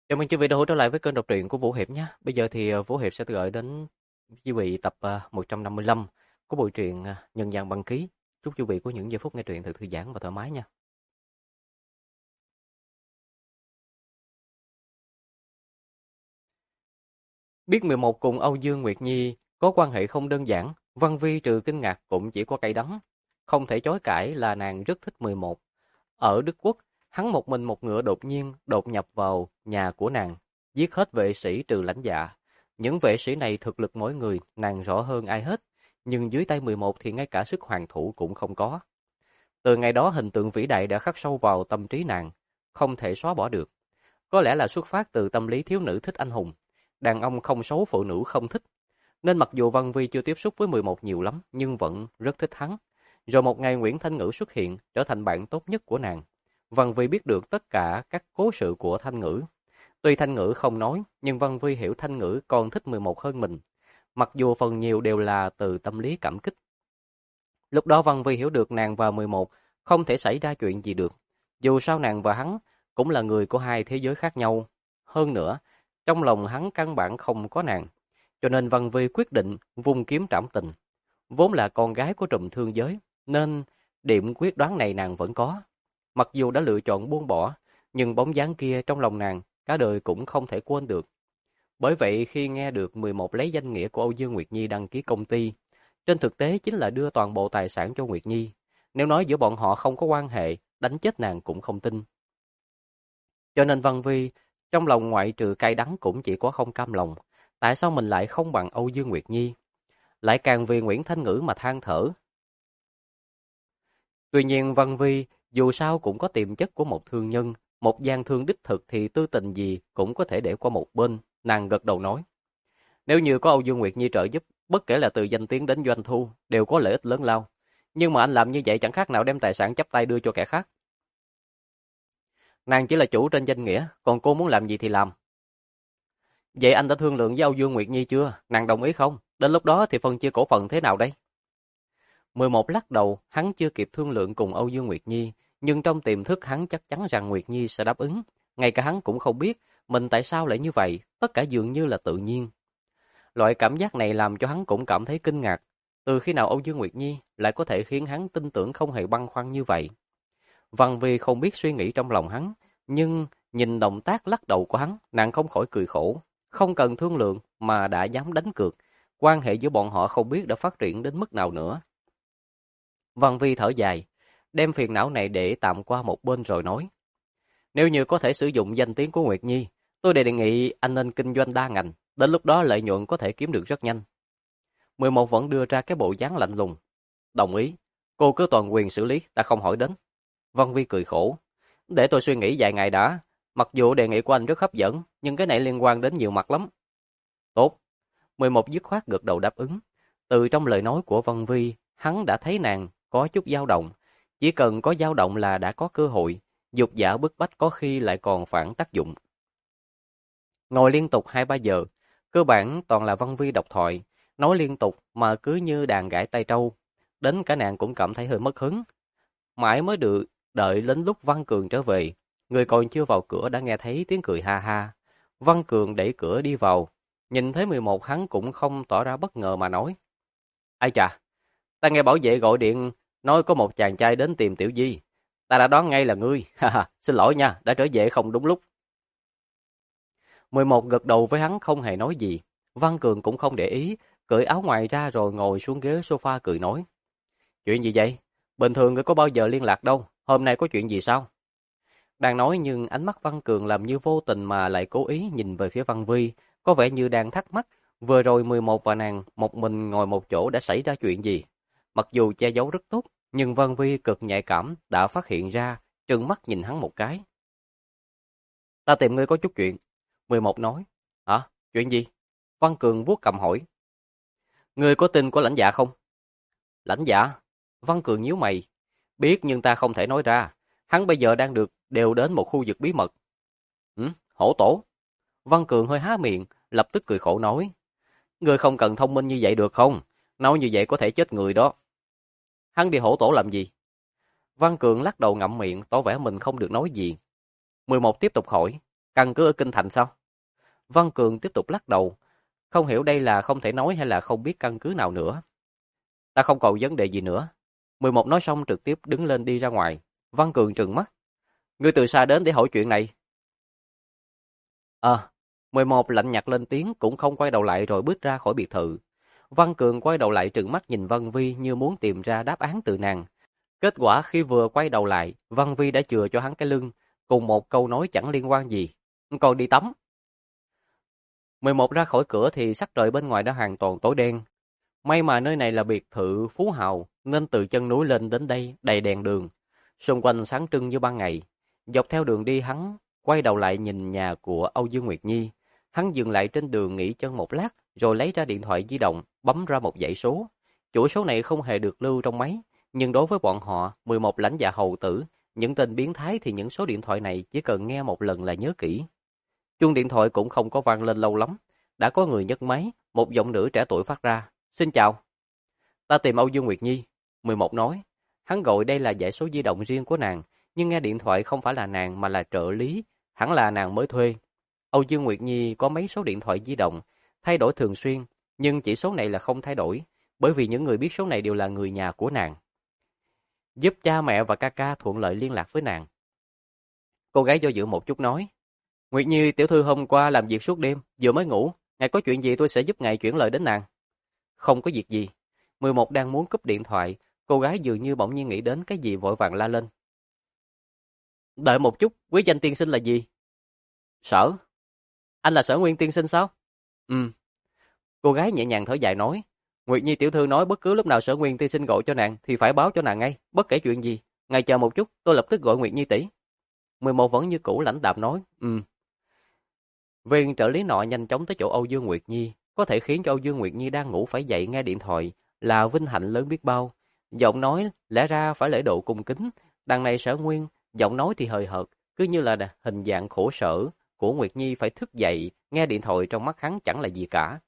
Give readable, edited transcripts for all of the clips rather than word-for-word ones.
Chào mừng quý vị đã trở lại với kênh đọc truyện của Vũ Hiệp nhé. Bây giờ thì Vũ Hiệp sẽ gửi đến quý vị tập 155 của bộ truyện Nhân gian băng ký. Chúc quý vị có những giây phút nghe truyện thật thư giãn và thoải mái nha. Biết 11 cùng Âu Dương Nguyệt Nhi có quan hệ không đơn giản, Văn Vi trừ kinh ngạc cũng chỉ có cay đắng. Không thể chối cãi là nàng rất thích 11. Ở Đức Quốc, hắn một mình một ngựa đột nhiên đột nhập vào nhà của nàng, giết hết vệ sĩ trừ lãnh dạ. Những vệ sĩ này thực lực mỗi người nàng rõ hơn ai hết, nhưng dưới tay 11 thì ngay cả sức hoàn thủ cũng không có. Từ ngày đó hình tượng vĩ đại đã khắc sâu vào tâm trí nàng, không thể xóa bỏ được. Có lẽ là xuất phát từ tâm lý thiếu nữ thích anh hùng, đàn ông không xấu phụ nữ không thích. Nên mặc dù Văn Vi chưa tiếp xúc với 11 nhiều lắm, nhưng vẫn rất thích hắn. Rồi một ngày Nguyễn Thanh Ngữ xuất hiện, trở thành bạn tốt nhất của nàng. Văn Vi biết được tất cả các cố sự của Thanh Ngữ. Tuy Thanh Ngữ không nói, nhưng Văn Vi hiểu Thanh Ngữ còn thích 11 hơn mình. Mặc dù phần nhiều đều là từ tâm lý cảm kích. Lúc đó Văn Vi hiểu được nàng và 11 không thể xảy ra chuyện gì được. Dù sao nàng và hắn cũng là người của hai thế giới khác nhau. Hơn nữa, trong lòng hắn căn bản không có nàng. Cho nên Văn Vi quyết định vung kiếm trảm tình. Vốn là con gái của trùm thương giới, nên điểm quyết đoán này nàng vẫn có. Mặc dù đã lựa chọn buông bỏ, nhưng bóng dáng kia trong lòng nàng cả đời cũng không thể quên được. Bởi vậy khi nghe được 11 lấy danh nghĩa của Âu Dương Nguyệt Nhi đăng ký công ty, trên thực tế chính là đưa toàn bộ tài sản cho Nguyệt Nhi. Nếu nói giữa bọn họ không có quan hệ, đánh chết nàng cũng không tin. Cho nên Văn Vi, trong lòng ngoại trừ cay đắng cũng chỉ có không cam lòng. Tại sao mình lại không bằng Âu Dương Nguyệt Nhi? Lại càng vì Nguyễn Thanh Ngữ mà than thở. Tuy nhiên Văn Vi dù sao cũng có tiềm chất của một thương nhân, một gian thương đích thực thì tư tình gì cũng có thể để qua một bên, nàng gật đầu nói. Nếu như có Âu Dương Nguyệt Nhi trợ giúp, bất kể là từ danh tiếng đến doanh thu, đều có lợi ích lớn lao. Nhưng mà anh làm như vậy chẳng khác nào đem tài sản chắp tay đưa cho kẻ khác. Nàng chỉ là chủ trên danh nghĩa, còn cô muốn làm gì thì làm. Vậy anh đã thương lượng với Âu Dương Nguyệt Nhi chưa? Nàng đồng ý không? Đến lúc đó thì phân chia cổ phần thế nào đây? 11 lắc đầu, hắn chưa kịp thương lượng cùng Âu Dương Nguyệt Nhi, nhưng trong tiềm thức hắn chắc chắn rằng Nguyệt Nhi sẽ đáp ứng. Ngay cả hắn cũng không biết mình tại sao lại như vậy, tất cả dường như là tự nhiên. Loại cảm giác này làm cho hắn cũng cảm thấy kinh ngạc. Từ khi nào Âu Dương Nguyệt Nhi lại có thể khiến hắn tin tưởng không hề băn khoăn như vậy? Văn Vi không biết suy nghĩ trong lòng hắn, nhưng nhìn động tác lắc đầu của hắn, nàng không khỏi cười khổ. Không cần thương lượng mà đã dám đánh cược, quan hệ giữa bọn họ không biết đã phát triển đến mức nào nữa. Văn Vi thở dài, đem phiền não này để tạm qua một bên rồi nói. Nếu như có thể sử dụng danh tiếng của Nguyệt Nhi, tôi đề nghị anh nên kinh doanh đa ngành, đến lúc đó lợi nhuận có thể kiếm được rất nhanh. 11 vẫn đưa ra cái bộ dáng lạnh lùng. Đồng ý, cô cứ toàn quyền xử lý, ta không hỏi đến. Văn Vi cười khổ. Để tôi suy nghĩ vài ngày đã, mặc dù đề nghị của anh rất hấp dẫn, nhưng cái này liên quan đến nhiều mặt lắm. Tốt, 11 dứt khoát gật đầu đáp ứng. Từ trong lời nói của Văn Vi, hắn đã thấy nàng có chút dao động. Chỉ cần có dao động là đã có cơ hội, dục dã bức bách có khi lại còn phản tác dụng. Ngồi liên tục 2-3 giờ, cơ bản toàn là Văn Vi độc thoại, nói liên tục mà cứ như đàn gãi tay trâu. Đến cả nàng cũng cảm thấy hơi mất hứng. Mãi mới được đợi đến lúc Văn Cường trở về, người còn chưa vào cửa đã nghe thấy tiếng cười ha ha. Văn Cường đẩy cửa đi vào, nhìn thấy 11 hắn cũng không tỏ ra bất ngờ mà nói. Ai chà, ta nghe bảo vệ gọi điện nói có một chàng trai đến tìm Tiểu Di. Ta đã đoán ngay là ngươi. Xin lỗi nha, đã trở về không đúng lúc. 11 gật đầu với hắn không hề nói gì. Văn Cường cũng không để ý, cởi áo ngoài ra rồi ngồi xuống ghế sofa cười nói. Chuyện gì vậy? Bình thường ngươi có bao giờ liên lạc đâu, hôm nay có chuyện gì sao? Đang nói nhưng ánh mắt Văn Cường làm như vô tình mà lại cố ý nhìn về phía Văn Vi, có vẻ như đang thắc mắc, vừa rồi 11 và nàng một mình ngồi một chỗ đã xảy ra chuyện gì. Mặc dù che giấu rất tốt, nhưng Văn Vi cực nhạy cảm đã phát hiện ra, trừng mắt nhìn hắn một cái. Ta tìm ngươi có chút chuyện. 11 nói. Hả? Chuyện gì? Văn Cường vuốt cầm hỏi. Ngươi có tin của lãnh dạ không? Lãnh dạ? Văn Cường nhíu mày. Biết nhưng ta không thể nói ra. Hắn bây giờ đang được đều đến một khu vực bí mật. Hổ tổ. Văn Cường hơi há miệng, lập tức cười khổ nói. Ngươi không cần thông minh như vậy được không? Nói như vậy có thể chết người đó. Hắn đi hổ tổ làm gì? Văn Cường lắc đầu ngậm miệng, tỏ vẻ mình không được nói gì. 11 tiếp tục hỏi. Căn cứ ở Kinh Thành sao? Văn Cường tiếp tục lắc đầu, không hiểu đây là không thể nói hay là không biết căn cứ nào nữa. Ta không còn vấn đề gì nữa. 11 nói xong trực tiếp đứng lên đi ra ngoài. Văn Cường trừng mắt. Ngươi từ xa đến để hỏi chuyện này. 11 lạnh nhạt lên tiếng cũng không quay đầu lại rồi bước ra khỏi biệt thự. Văn Cường quay đầu lại trừng mắt nhìn Văn Vi như muốn tìm ra đáp án từ nàng. Kết quả khi vừa quay đầu lại, Văn Vi đã chừa cho hắn cái lưng, cùng một câu nói chẳng liên quan gì. Còn đi tắm. 11 ra khỏi cửa thì sắc trời bên ngoài đã hoàn toàn tối đen. May mà nơi này là biệt thự phú hào, nên từ chân núi lên đến đây đầy đèn đường. Xung quanh sáng trưng như ban ngày. Dọc theo đường đi hắn quay đầu lại nhìn nhà của Âu Dương Nguyệt Nhi. Hắn dừng lại trên đường nghỉ chân một lát, rồi lấy ra điện thoại di động, bấm ra một dãy số. Chuỗi số này không hề được lưu trong máy, nhưng đối với bọn họ, 11 lãnh dạ hầu tử, những tên biến thái thì những số điện thoại này chỉ cần nghe một lần là nhớ kỹ. Chuông điện thoại cũng không có vang lên lâu lắm, đã có người nhấc máy, một giọng nữ trẻ tuổi phát ra. Xin chào. Ta tìm Âu Dương Nguyệt Nhi. 11 nói. Hắn gọi đây là dãy số di động riêng của nàng, nhưng nghe điện thoại không phải là nàng mà là trợ lý, hẳn là nàng mới thuê. Âu Dương Nguyệt Nhi có mấy số điện thoại di động, thay đổi thường xuyên, nhưng chỉ số này là không thay đổi, bởi vì những người biết số này đều là người nhà của nàng. Giúp cha mẹ và ca ca thuận lợi liên lạc với nàng. Cô gái do dự một chút nói. Nguyệt Nhi tiểu thư hôm qua làm việc suốt đêm, vừa mới ngủ, ngài có chuyện gì tôi sẽ giúp ngài chuyển lời đến nàng. Không có việc gì. 11 đang muốn cúp điện thoại, cô gái dường như bỗng nhiên nghĩ đến cái gì vội vàng la lên. Đợi một chút, quý danh tiên sinh là gì? Sở. Anh là Sở Nguyên tiên sinh sao? Ừ. Cô gái nhẹ nhàng thở dài nói. Nguyệt Nhi tiểu thư nói bất cứ lúc nào Sở Nguyên tiên sinh gọi cho nàng thì phải báo cho nàng ngay, bất kể chuyện gì. Ngài chờ một chút, tôi lập tức gọi Nguyệt Nhi tỷ. 11 vẫn như cũ lãnh đạm nói. Viên trợ lý nọ nhanh chóng tới chỗ Âu Dương Nguyệt Nhi, có thể khiến cho Âu Dương Nguyệt Nhi đang ngủ phải dậy nghe điện thoại là vinh hạnh lớn biết bao. Giọng nói lẽ ra phải lễ độ cung kính, đằng này Sở Nguyên, giọng nói thì hời hợt, cứ như là hình dạng khổ sở của Nguyệt Nhi phải thức dậy, nghe điện thoại trong mắt hắn chẳng là gì cả.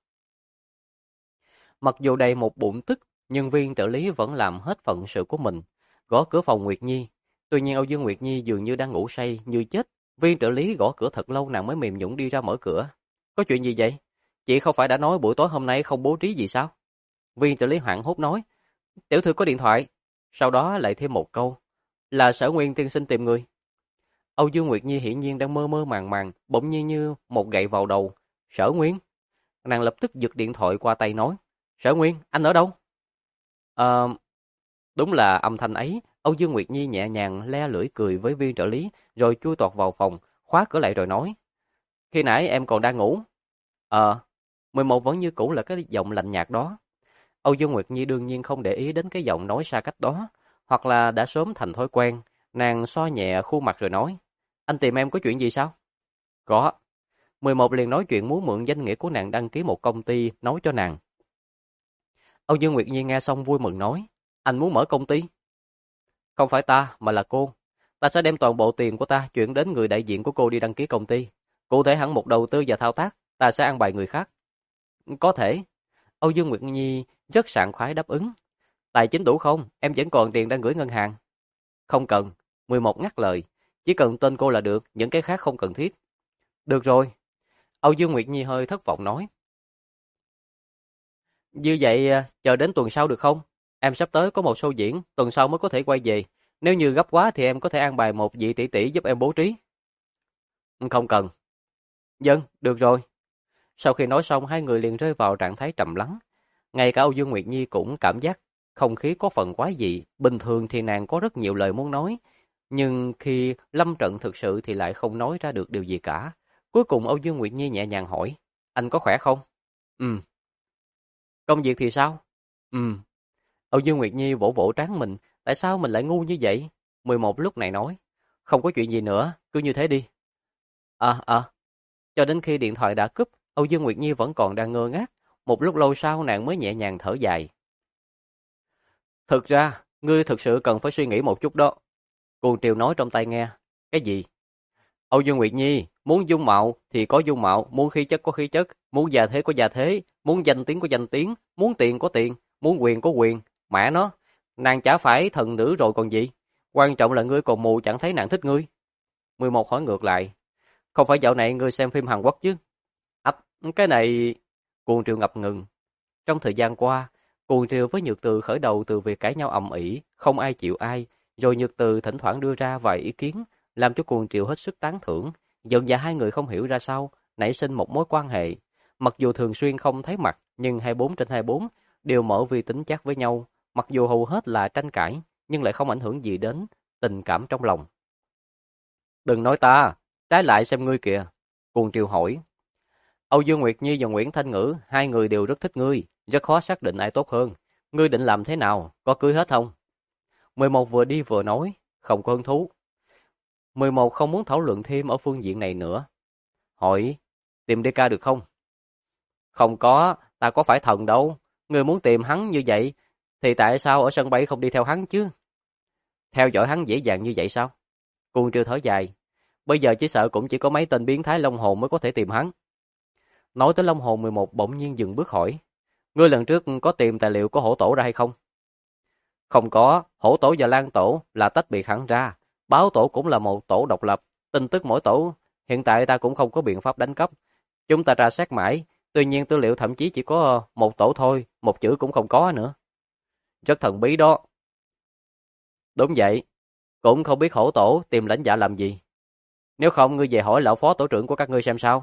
Mặc dù đầy một bụng tức, nhưng viên trợ lý vẫn làm hết phận sự của mình, gõ cửa phòng Nguyệt Nhi. Tuy nhiên Âu Dương Nguyệt Nhi dường như đang ngủ say như chết. Viên trợ lý gõ cửa thật lâu nàng mới mềm nhũn đi ra mở cửa. Có chuyện gì vậy? Chị không phải đã nói buổi tối hôm nay không bố trí gì sao? Viên trợ lý hoảng hốt nói. Tiểu thư có điện thoại. Sau đó lại thêm một câu. Là Sở Nguyên tiên sinh tìm người. Âu Dương Nguyệt Nhi hiển nhiên đang mơ mơ màng màng, bỗng nhiên như một gậy vào đầu. Sở Nguyên? Nàng lập tức giật điện thoại qua tay nói. Sở Nguyên, anh ở đâu? Đúng là âm thanh ấy. Âu Dương Nguyệt Nhi nhẹ nhàng le lưỡi cười với viên trợ lý, rồi chui tọt vào phòng, khóa cửa lại rồi nói. Khi nãy em còn đang ngủ. 11 vẫn như cũ là cái giọng lạnh nhạt đó. Âu Dương Nguyệt Nhi đương nhiên không để ý đến cái giọng nói xa cách đó, hoặc là đã sớm thành thói quen. Nàng xoa nhẹ khuôn mặt rồi nói. Anh tìm em có chuyện gì sao? Có. 11 liền nói chuyện muốn mượn danh nghĩa của nàng đăng ký một công ty, nói cho nàng. Âu Dương Nguyệt Nhi nghe xong vui mừng nói. Anh muốn mở công ty? Không phải ta, mà là cô. Ta sẽ đem toàn bộ tiền của ta chuyển đến người đại diện của cô đi đăng ký công ty. Cụ thể hạng mục đầu tư và thao tác, ta sẽ ăn bài người khác. Có thể. Âu Dương Nguyệt Nhi rất sảng khoái đáp ứng. Tài chính đủ không? Em vẫn còn tiền đang gửi ngân hàng. Không cần. 11 ngắt lời. Chỉ cần tên cô là được, những cái khác không cần thiết. Được rồi. Âu Dương Nguyệt Nhi hơi thất vọng nói. Như vậy, chờ đến tuần sau được không? Em sắp tới có một show diễn, tuần sau mới có thể quay về. Nếu như gấp quá thì em có thể an bài một vị tỷ tỷ giúp em bố trí. Không cần. Dân, được rồi. Sau khi nói xong, hai người liền rơi vào trạng thái trầm lắng. Ngay cả Âu Dương Nguyệt Nhi cũng cảm giác không khí có phần quái dị. Bình thường thì nàng có rất nhiều lời muốn nói, nhưng khi lâm trận thực sự thì lại không nói ra được điều gì cả. Cuối cùng Âu Dương Nguyệt Nhi nhẹ nhàng hỏi, anh có khỏe không? Công việc thì sao? Âu Dương Nguyệt Nhi vỗ vỗ trán mình, tại sao mình lại ngu như vậy? 11 lúc này nói, không có chuyện gì nữa, cứ như thế đi. Cho đến khi điện thoại đã cúp, Âu Dương Nguyệt Nhi vẫn còn đang ngơ ngác, một lúc lâu sau nàng mới nhẹ nhàng thở dài. Thực ra, ngươi thực sự cần phải suy nghĩ một chút đó. Cuồng Triều nói trong tai nghe, cái gì? Âu Dương Nguyệt Nhi, muốn dung mạo thì có dung mạo, muốn khí chất có khí chất, muốn già thế có già thế, muốn danh tiếng có danh tiếng, muốn tiền có tiền, muốn quyền có quyền. Mẹ nó, nàng chả phải thần nữ rồi còn gì? Quan trọng là ngươi còn mù chẳng thấy nàng thích ngươi. 11 hỏi ngược lại. không phải dạo này ngươi xem phim Hàn Quốc chứ? Ách, cái này... Cuồng Triều ngập ngừng. Trong thời gian qua, Cuồng Triều với Nhược Từ khởi đầu từ việc cãi nhau ầm ĩ, không ai chịu ai, rồi Nhược Từ thỉnh thoảng đưa ra vài ý kiến, làm cho Cuồng Triều hết sức tán thưởng. Dần dà hai người không hiểu ra sao, nảy sinh một mối quan hệ. Mặc dù thường xuyên không thấy mặt, nhưng 24/24 đều mở vi tính chat với nhau. Mặc dù hầu hết là tranh cãi, nhưng lại không ảnh hưởng gì đến tình cảm trong lòng. Đừng nói ta, trái lại xem ngươi kìa. Cuồng Triều hỏi. Âu Dương Nguyệt Nhi và Nguyễn Thanh Ngữ, hai người đều rất thích ngươi, rất khó xác định ai tốt hơn. Ngươi định làm thế nào, có cưới hết không? 11 vừa đi vừa nói, không có hứng thú. 11 không muốn thảo luận thêm ở phương diện này nữa. Hỏi, tìm DK được không? Không có, ta có phải thần đâu. Ngươi muốn tìm hắn như vậy, thì tại sao ở sân bay không đi theo hắn chứ? Theo dõi hắn dễ dàng như vậy sao? Cuồng Triều thở dài. Bây giờ chỉ sợ cũng chỉ có mấy tên biến thái Long Hồn mới có thể tìm hắn. Nói tới Long Hồn 11 bỗng nhiên dừng bước hỏi. Ngươi lần trước có tìm tài liệu của hổ tổ ra hay không? Không có, hổ tổ và lan tổ là tách biệt hẳn ra. Báo tổ cũng là một tổ độc lập. Tin tức mỗi tổ, hiện tại ta cũng không có biện pháp đánh cắp. Chúng ta tra xét mãi, tuy nhiên tư liệu thậm chí chỉ có một tổ thôi, một chữ cũng không có nữa. Rất thần bí đó. Đúng vậy, cũng không biết hổ tổ tìm lãnh dạ làm gì. Nếu không ngươi về hỏi lão phó tổ trưởng của các ngươi xem sao.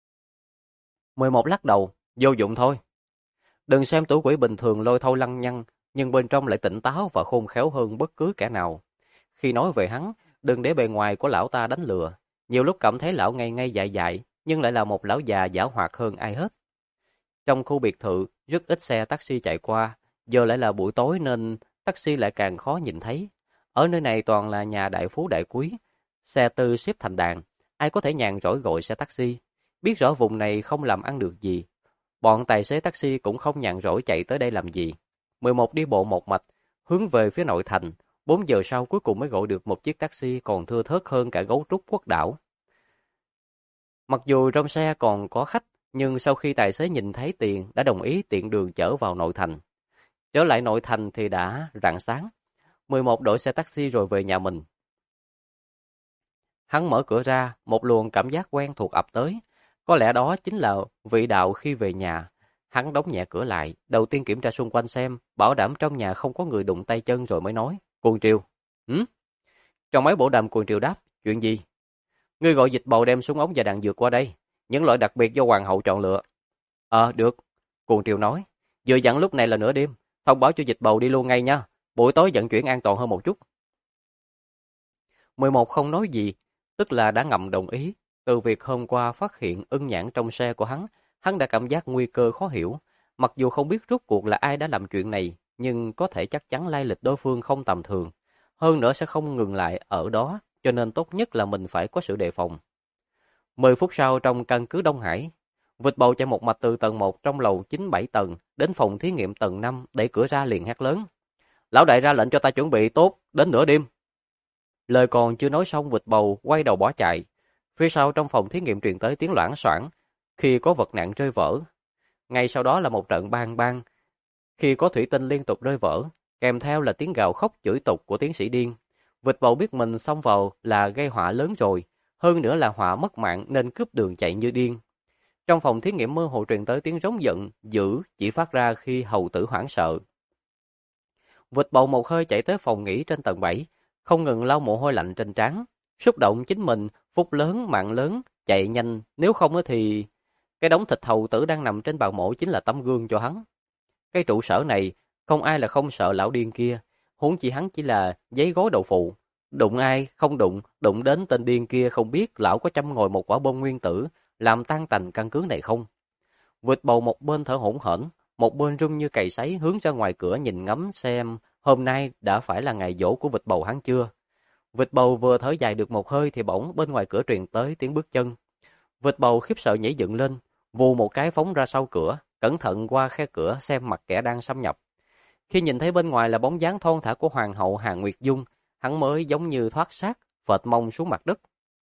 11 lắc đầu, vô dụng thôi. Đừng xem tử quỷ bình thường lôi thôi lăng nhăng, nhưng bên trong lại tỉnh táo và khôn khéo hơn bất cứ kẻ nào. Khi nói về hắn, đừng để bề ngoài của lão ta đánh lừa. Nhiều lúc cảm thấy lão ngây ngây dại dại, nhưng lại là một lão già giả hoạt hơn ai hết. Trong khu biệt thự, rất ít xe taxi chạy qua, giờ lại là buổi tối nên taxi lại càng khó nhìn thấy. Ở nơi này toàn là nhà đại phú đại quý, xe tư xếp thành đàn, ai có thể nhàn rỗi gọi xe taxi. Biết rõ vùng này không làm ăn được gì, bọn tài xế taxi cũng không nhàn rỗi chạy tới đây làm gì. 11 đi bộ một mạch, hướng về phía nội thành, 4 giờ sau cuối cùng mới gọi được một chiếc taxi còn thưa thớt hơn cả gấu trúc quốc đảo. Mặc dù trong xe còn có khách, nhưng sau khi tài xế nhìn thấy tiền đã đồng ý tiện đường chở vào nội thành. Trở lại nội thành thì đã rạng sáng. 11 đổi xe taxi rồi về nhà mình. Hắn mở cửa ra, một luồng cảm giác quen thuộc ập tới. Có lẽ đó chính là vị đạo khi về nhà. Hắn đóng nhẹ cửa lại, đầu tiên kiểm tra xung quanh xem, bảo đảm trong nhà không có người đụng tay chân rồi mới nói. Cuồng Triều. Trong mấy bộ đàm Cuồng Triều đáp. Chuyện gì? Ngươi gọi dịch bầu đem súng ống và đạn dược qua đây. Những loại đặc biệt do hoàng hậu chọn lựa. Được. Cuồng Triều nói. Vừa dặn lúc này là nửa đêm. Thông báo cho dịch bầu đi luôn ngay nha. Buổi tối vận chuyển an toàn hơn một chút. 11 không nói gì, tức là đã ngầm đồng ý. Từ việc hôm qua phát hiện ưng nhãn trong xe của hắn đã cảm giác nguy cơ khó hiểu. Mặc dù không biết rốt cuộc là ai đã làm chuyện này, nhưng có thể chắc chắn lai lịch đối phương không tầm thường. Hơn nữa sẽ không ngừng lại ở đó, cho nên tốt nhất là mình phải có sự đề phòng. 10 phút sau trong căn cứ Đông Hải, vịt bầu chạy một mạch từ tầng 1 trong lầu 97 tầng đến phòng thí nghiệm tầng 5 đẩy cửa ra liền hét lớn. Lão đại ra lệnh cho ta chuẩn bị tốt, đến nửa đêm. Lời còn chưa nói xong vịt bầu quay đầu bỏ chạy. Phía sau trong phòng thí nghiệm truyền tới tiếng loảng xoảng khi có vật nặng rơi vỡ. Ngay sau đó là một trận bang bang khi có thủy tinh liên tục rơi vỡ, kèm theo là tiếng gào khóc chửi tục của tiến sĩ điên. Vịt bầu biết mình xông vào là gây họa lớn rồi, hơn nữa là họa mất mạng nên cướp đường chạy như điên. Trong phòng thí nghiệm mơ hồ truyền tới tiếng rống giận dữ chỉ phát ra khi hầu tử hoảng sợ. Vịt bầu một hơi chạy tới phòng nghỉ trên tầng 7, không ngừng lau mồ hôi lạnh trên trán, xúc động chính mình, phúc lớn, mạng lớn, chạy nhanh, nếu không thì cái đống thịt hầu tử đang nằm trên bàn mổ chính là tấm gương cho hắn. Cái trụ sở này, không ai là không sợ lão điên kia, huống chi hắn chỉ là giấy gói đậu phụ. Đụng ai, không đụng, đụng đến tên điên kia không biết lão có châm ngòi một quả bom nguyên tử, làm tan tành căn cứ này không. Vịt bầu một bên thở hổn hển, một bên run như cày sấy hướng ra ngoài cửa nhìn ngắm xem hôm nay đã phải là ngày giỗ của vịt bầu hắn chưa. Vịt bầu vừa thở dài được một hơi thì bỗng bên ngoài cửa truyền tới tiếng bước chân. Vịt bầu khiếp sợ nhảy dựng lên, vù một cái phóng ra sau cửa, cẩn thận qua khe cửa xem mặt kẻ đang xâm nhập. Khi nhìn thấy bên ngoài là bóng dáng thon thả của hoàng hậu Hàn Nguyệt Dung, hắn mới giống như thoát xác, phệt mông xuống mặt đất.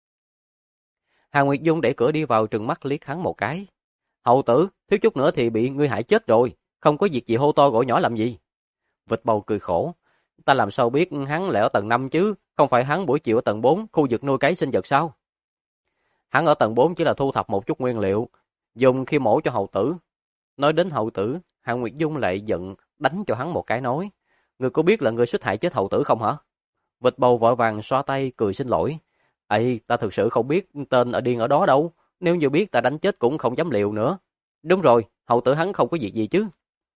Hàn Nguyệt Dung đẩy cửa đi vào trừng mắt liếc hắn một cái. Hậu tử, thiếu chút nữa thì bị ngươi hại chết rồi, không có việc gì hô to gọi nhỏ làm gì. Vịt bầu cười khổ. Ta làm sao biết hắn lại ở tầng 5 chứ, không phải hắn buổi chiều ở tầng 4, khu vực nuôi cấy sinh vật sao? Hắn ở tầng 4 chỉ là thu thập một chút nguyên liệu, dùng khi mổ cho hầu tử. Nói đến hầu tử, Hạ Nguyệt Dung lại giận đánh cho hắn một cái nói. Ngươi có biết là ngươi suýt hại chết hầu tử không hả? Vịt bầu vội vàng xoa tay cười xin lỗi. Ây, ta thực sự không biết tên ở điên ở đó đâu. Nếu như biết ta đánh chết cũng không dám liều nữa. Đúng rồi, hầu tử hắn không có việc gì chứ.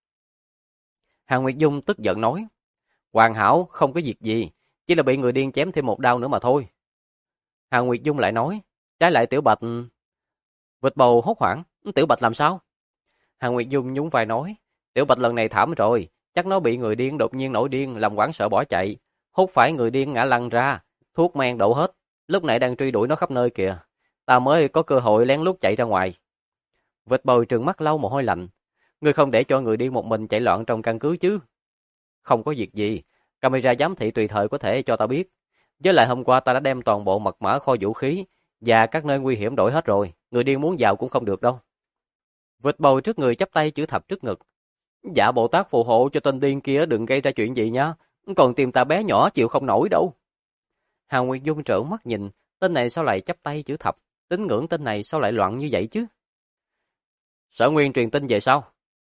Hạ Nguyệt Dung tức giận nói. Hoàn hảo, không có việc gì. Chỉ là bị người điên chém thêm một đao nữa mà thôi. Hạ Nguyệt Dung lại nói. Trái lại Tiểu Bạch... Vịt bầu hốt hoảng. Tiểu Bạch làm sao? Hạ Nguyệt Dung nhún vai nói. Tiểu Bạch lần này thảm rồi. Chắc nó bị người điên đột nhiên nổi điên, làm hoảng sợ bỏ chạy. Hút phải người điên ngã lăn ra. Thuốc men đổ hết. Lúc nãy đang truy đuổi nó khắp nơi kìa. Ta mới có cơ hội lén lút chạy ra ngoài. Vịt bầu trừng mắt lau mồ hôi lạnh. Ngươi không để cho người điên một mình chạy loạn trong căn cứ chứ? Không có việc gì. Camera giám thị tùy thời có thể cho ta biết. Với lại hôm qua ta đã đem toàn bộ mật mã kho vũ khí và các nơi nguy hiểm đổi hết rồi. Người điên muốn vào cũng không được đâu. Vịt bầu trước người chắp tay chữ thập trước ngực. Dạ Bồ Tát phù hộ cho tên điên kia đừng gây ra chuyện gì nhá. Còn tìm ta bé nhỏ chịu không nổi đâu. Hà Nguyệt Dung trợn mắt nhìn. Tên này sao lại chắp tay chữ thập? Tín ngưỡng tên này sao lại loạn như vậy chứ? Sở Nguyên truyền tin về sao?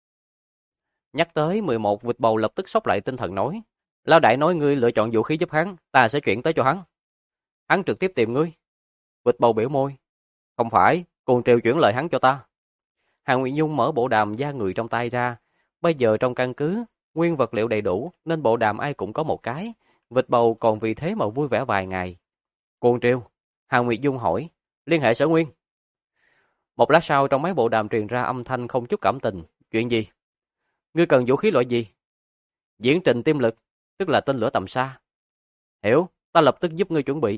Nhắc tới 11, Vịt bầu lập tức sốc lại tinh thần nói. Lão đại nói ngươi lựa chọn vũ khí giúp hắn, ta sẽ chuyển tới cho hắn. Hắn trực tiếp tìm ngươi. Vịt bầu biểu môi. Không phải, Cuồng Triều chuyển lời hắn cho ta. Hà Nguyệt Dung mở bộ đàm da người trong tay ra. Bây giờ trong căn cứ, nguyên vật liệu đầy đủ nên bộ đàm ai cũng có một cái. Vịt bầu còn vì thế mà vui vẻ vài ngày. Cuồng Triều, Hà Nguyệt Dung hỏi, liên hệ Sở Nguyên. Một lát sau trong máy bộ đàm truyền ra âm thanh không chút cảm tình. Chuyện gì? Ngươi cần vũ khí loại gì? Diễn trình tiêm lực, tức là tên lửa tầm xa. Hiểu, ta lập tức giúp ngươi chuẩn bị.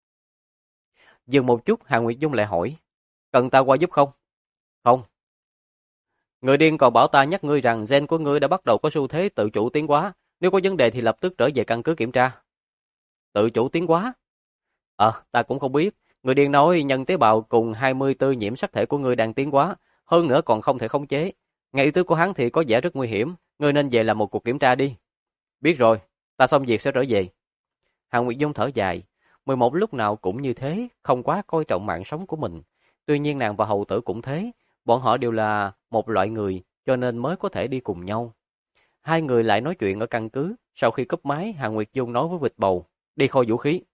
Dừng một chút, Hà Nguyệt Dung lại hỏi, cần ta qua giúp không? Không. Người điên còn bảo ta nhắc ngươi rằng gen của ngươi đã bắt đầu có xu thế tự chủ tiến hóa, nếu có vấn đề thì lập tức trở về căn cứ kiểm tra. Tự chủ tiến hóa? Ta cũng không biết. Người điên nói nhân tế bào cùng 24 nhiễm sắc thể của ngươi đang tiến hóa, hơn nữa còn không thể khống chế. Nghe ý tứ của hắn thì có vẻ rất nguy hiểm, ngươi nên về làm một cuộc kiểm tra đi. Biết rồi, ta xong việc sẽ trở về. Hà Nguyệt Dung thở dài, 11 lúc nào cũng như thế, không quá coi trọng mạng sống của mình. Tuy nhiên nàng và hầu tử cũng thế, bọn họ đều là một loại người, cho nên mới có thể đi cùng nhau. Hai người lại nói chuyện ở căn cứ, sau khi cúp máy, Hà Nguyệt Dung nói với Vịt bầu, đi kho vũ khí.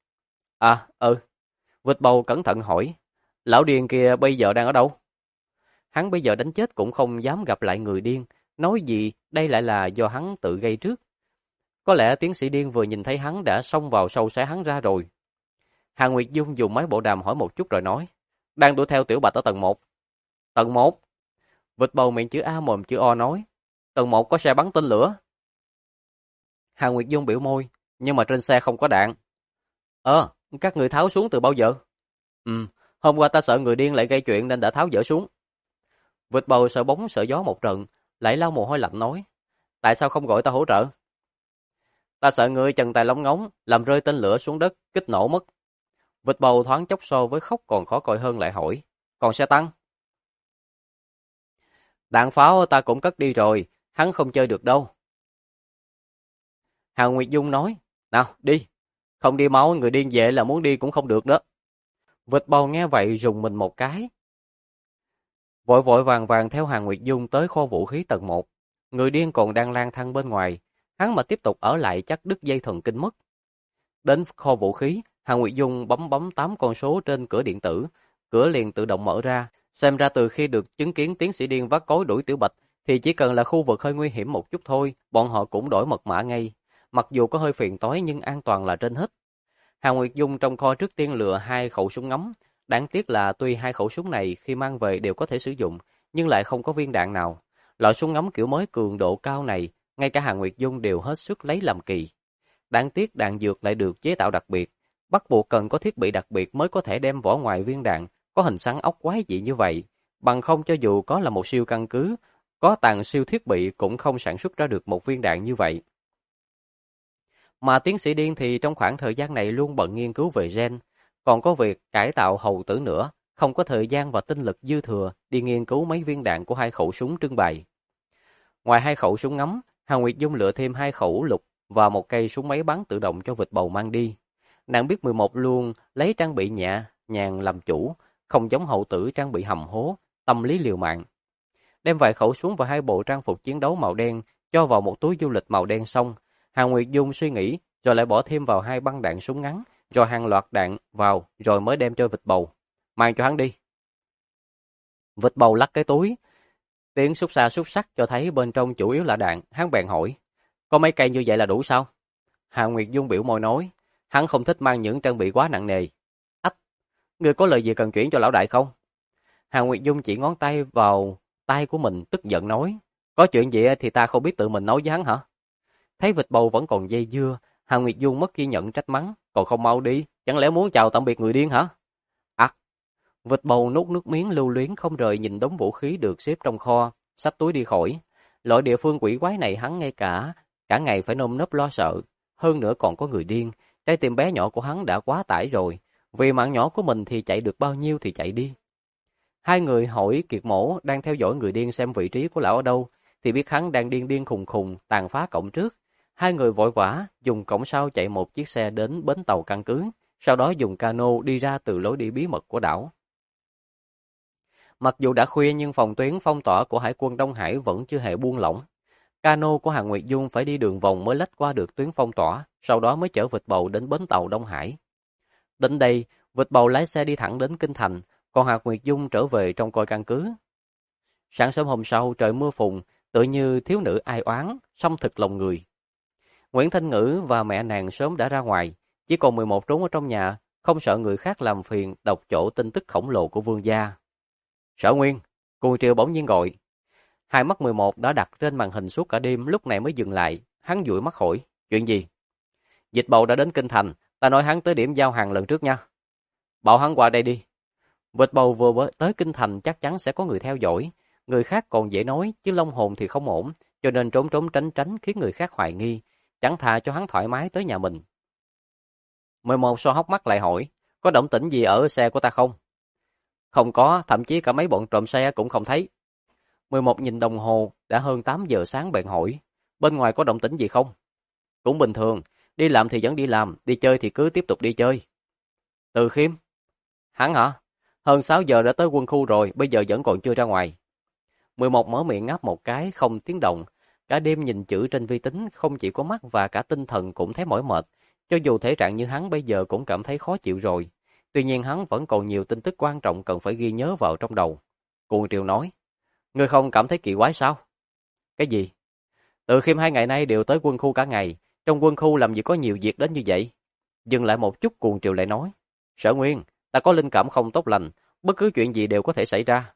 Vịt bầu cẩn thận hỏi, lão điên kia bây giờ đang ở đâu? Hắn bây giờ đánh chết cũng không dám gặp lại người điên, nói gì đây lại là do hắn tự gây trước. Có lẽ tiến sĩ điên vừa nhìn thấy hắn đã xông vào sâu xé hắn ra rồi. Hà Nguyệt Dung dùng máy bộ đàm hỏi một chút rồi nói, đang đuổi theo Tiểu Bạch ở tầng 1. Tầng 1? Vịt bầu miệng chữ A mồm chữ O nói, tầng 1 có xe bắn tên lửa. Hà Nguyệt Dung biểu môi, nhưng mà trên xe không có đạn. Các người tháo xuống từ bao giờ? Hôm qua ta sợ người điên lại gây chuyện nên đã tháo dỡ xuống. Vịt bầu sợ bóng sợ gió một trận, lại lau mồ hôi lạnh nói, tại sao không gọi ta hỗ trợ? Ta sợ ngươi chân tay lóng ngóng, làm rơi tên lửa xuống đất, kích nổ mất. Vịt bầu thoáng chốc so với khóc còn khó coi hơn lại hỏi, còn xe tăng? Đạn pháo ta cũng cất đi rồi, hắn không chơi được đâu. Hà Nguyệt Dung nói, nào đi, không đi máu người điên về là muốn đi cũng không được đó. Vịt bầu nghe vậy rùng mình một cái. Vội vội vàng vàng theo Hà Nguyệt Dung tới kho vũ khí tầng 1. Người điên còn đang lang thang bên ngoài, hắn mà tiếp tục ở lại chắc đứt dây thần kinh mất. Đến kho vũ khí, Hà Nguyệt Dung bấm 8 con số trên cửa điện tử, cửa liền tự động mở ra. Xem ra từ khi được chứng kiến tiến sĩ điên vác cối đuổi Tiểu Bạch, thì chỉ cần là khu vực hơi nguy hiểm một chút thôi, bọn họ cũng đổi mật mã ngay. Mặc dù có hơi phiền toái nhưng an toàn là trên hết. Hà Nguyệt Dung trong kho trước tiên lựa 2 khẩu súng ngắm. Đáng tiếc là tuy 2 khẩu súng này khi mang về đều có thể sử dụng, nhưng lại không có viên đạn nào. Loại súng ngắm kiểu mới cường độ cao này, ngay cả Hà Nguyệt Dung đều hết sức lấy làm kỳ. Đáng tiếc đạn dược lại được chế tạo đặc biệt, bắt buộc cần có thiết bị đặc biệt mới có thể đem vỏ ngoài viên đạn có hình xoắn ốc quái dị như vậy, bằng không cho dù có là một siêu căn cứ, có tàng siêu thiết bị cũng không sản xuất ra được một viên đạn như vậy. Mà tiến sĩ điên thì trong khoảng thời gian này luôn bận nghiên cứu về gen, còn có việc cải tạo hầu tử nữa, không có thời gian và tinh lực dư thừa đi nghiên cứu mấy viên đạn của 2 khẩu súng trưng bày. Ngoài 2 khẩu súng ngắm, Hà Nguyệt Dung lựa thêm 2 khẩu lục và một cây súng máy bắn tự động cho Vịt bầu mang đi. Nàng biết 11 luôn lấy trang bị nhẹ nhàng làm chủ, không giống hậu tử trang bị hầm hố, tâm lý liều mạng. Đem vài khẩu súng và 2 bộ trang phục chiến đấu màu đen cho vào một túi du lịch màu đen xong, Hà Nguyệt Dung suy nghĩ rồi lại bỏ thêm vào 2 băng đạn súng ngắn, rồi hàng loạt đạn vào rồi mới đem cho vịt bầu. Mang cho hắn đi. Vịt bầu lắc cái túi, tiếng xúc xa xúc sắc cho thấy bên trong chủ yếu là đạn, hắn bèn hỏi, có mấy cây như vậy là đủ sao? Hà Nguyệt Dung biểu môi nói, hắn không thích mang những trang bị quá nặng nề. Ách, ngươi có lời gì cần chuyển cho lão đại không? Hà Nguyệt Dung chỉ ngón tay vào tay của mình tức giận nói, có chuyện gì thì ta không biết tự mình nói với hắn hả? Thấy vịt bầu vẫn còn dây dưa, Hà Nguyệt Dung mất kiên nhẫn trách mắng, còn không mau đi, chẳng lẽ muốn chào tạm biệt người điên hả? Ắt, vịt bầu nuốt nước miếng lưu luyến không rời nhìn đống vũ khí được xếp trong kho, xách túi đi khỏi. Loại địa phương quỷ quái này hắn ngay cả ngày phải nơm nớp lo sợ, hơn nữa còn có người điên, trái tim bé nhỏ của hắn đã quá tải rồi, vì mạng nhỏ của mình thì chạy được bao nhiêu thì chạy đi. Hai người hỏi Kiệt Mổ đang theo dõi người điên xem vị trí của lão ở đâu, thì biết hắn đang điên điên khùng khùng tàn phá cổng trước. Hai người vội vã dùng cổng sau chạy một chiếc xe đến bến tàu căn cứ, sau đó dùng cano đi ra từ lối đi bí mật của đảo. Mặc dù đã khuya nhưng phòng tuyến phong tỏa của Hải quân Đông Hải vẫn chưa hề buông lỏng. Cano của Hà Nguyệt Dung phải đi đường vòng mới lách qua được tuyến phong tỏa, sau đó mới chở vịt bầu đến bến tàu Đông Hải. Đến đây, vịt bầu lái xe đi thẳng đến Kinh Thành, còn Hà Nguyệt Dung trở về trong coi căn cứ. Sáng sớm hôm sau trời mưa phùn, tựa như thiếu nữ ai oán, xâm thực lòng người. Nguyễn Thanh Ngữ và mẹ nàng sớm đã ra ngoài, chỉ còn 11 trốn ở trong nhà, không sợ người khác làm phiền đọc chỗ tin tức khổng lồ của vương gia. Sở Nguyên, Cuồng Triều bỗng nhiên gọi. Hai mắt 11 đã đặt trên màn hình suốt cả đêm, lúc này mới dừng lại, hắn dụi mắt hỏi, chuyện gì? Dịch bầu đã đến Kinh Thành, ta nói hắn tới điểm giao hàng lần trước nha. Bảo hắn qua đây đi. Vịt bầu vừa tới Kinh Thành chắc chắn sẽ có người theo dõi, người khác còn dễ nói, chứ long hồn thì không ổn, cho nên trốn trốn tránh tránh khiến người khác hoài nghi, chẳng thà cho hắn thoải mái tới nhà mình. 11 so hốc mắt lại hỏi, có động tĩnh gì ở xe của ta không? Không có, thậm chí cả mấy bọn trộm xe cũng không thấy. 11 nhìn đồng hồ, đã hơn 8 giờ sáng bèn hỏi, bên ngoài có động tĩnh gì không? Cũng bình thường, đi làm thì vẫn đi làm, đi chơi thì cứ tiếp tục đi chơi. Từ Khiêm? Hắn hả? Hơn 6 giờ đã tới quân khu rồi, bây giờ vẫn còn chưa ra ngoài. 11 mở miệng ngáp một cái, không tiếng động. Cả đêm nhìn chữ trên vi tính, không chỉ có mắt và cả tinh thần cũng thấy mỏi mệt. Cho dù thể trạng như hắn bây giờ cũng cảm thấy khó chịu rồi. Tuy nhiên hắn vẫn còn nhiều tin tức quan trọng cần phải ghi nhớ vào trong đầu. Cuồng Triều nói, ngươi không cảm thấy kỳ quái sao? Cái gì? Từ Khiêm 2 ngày nay đều tới quân khu cả ngày. Trong quân khu làm gì có nhiều việc đến như vậy? Dừng lại một chút, Cuồng Triều lại nói, Sở Nguyên, ta có linh cảm không tốt lành, bất cứ chuyện gì đều có thể xảy ra.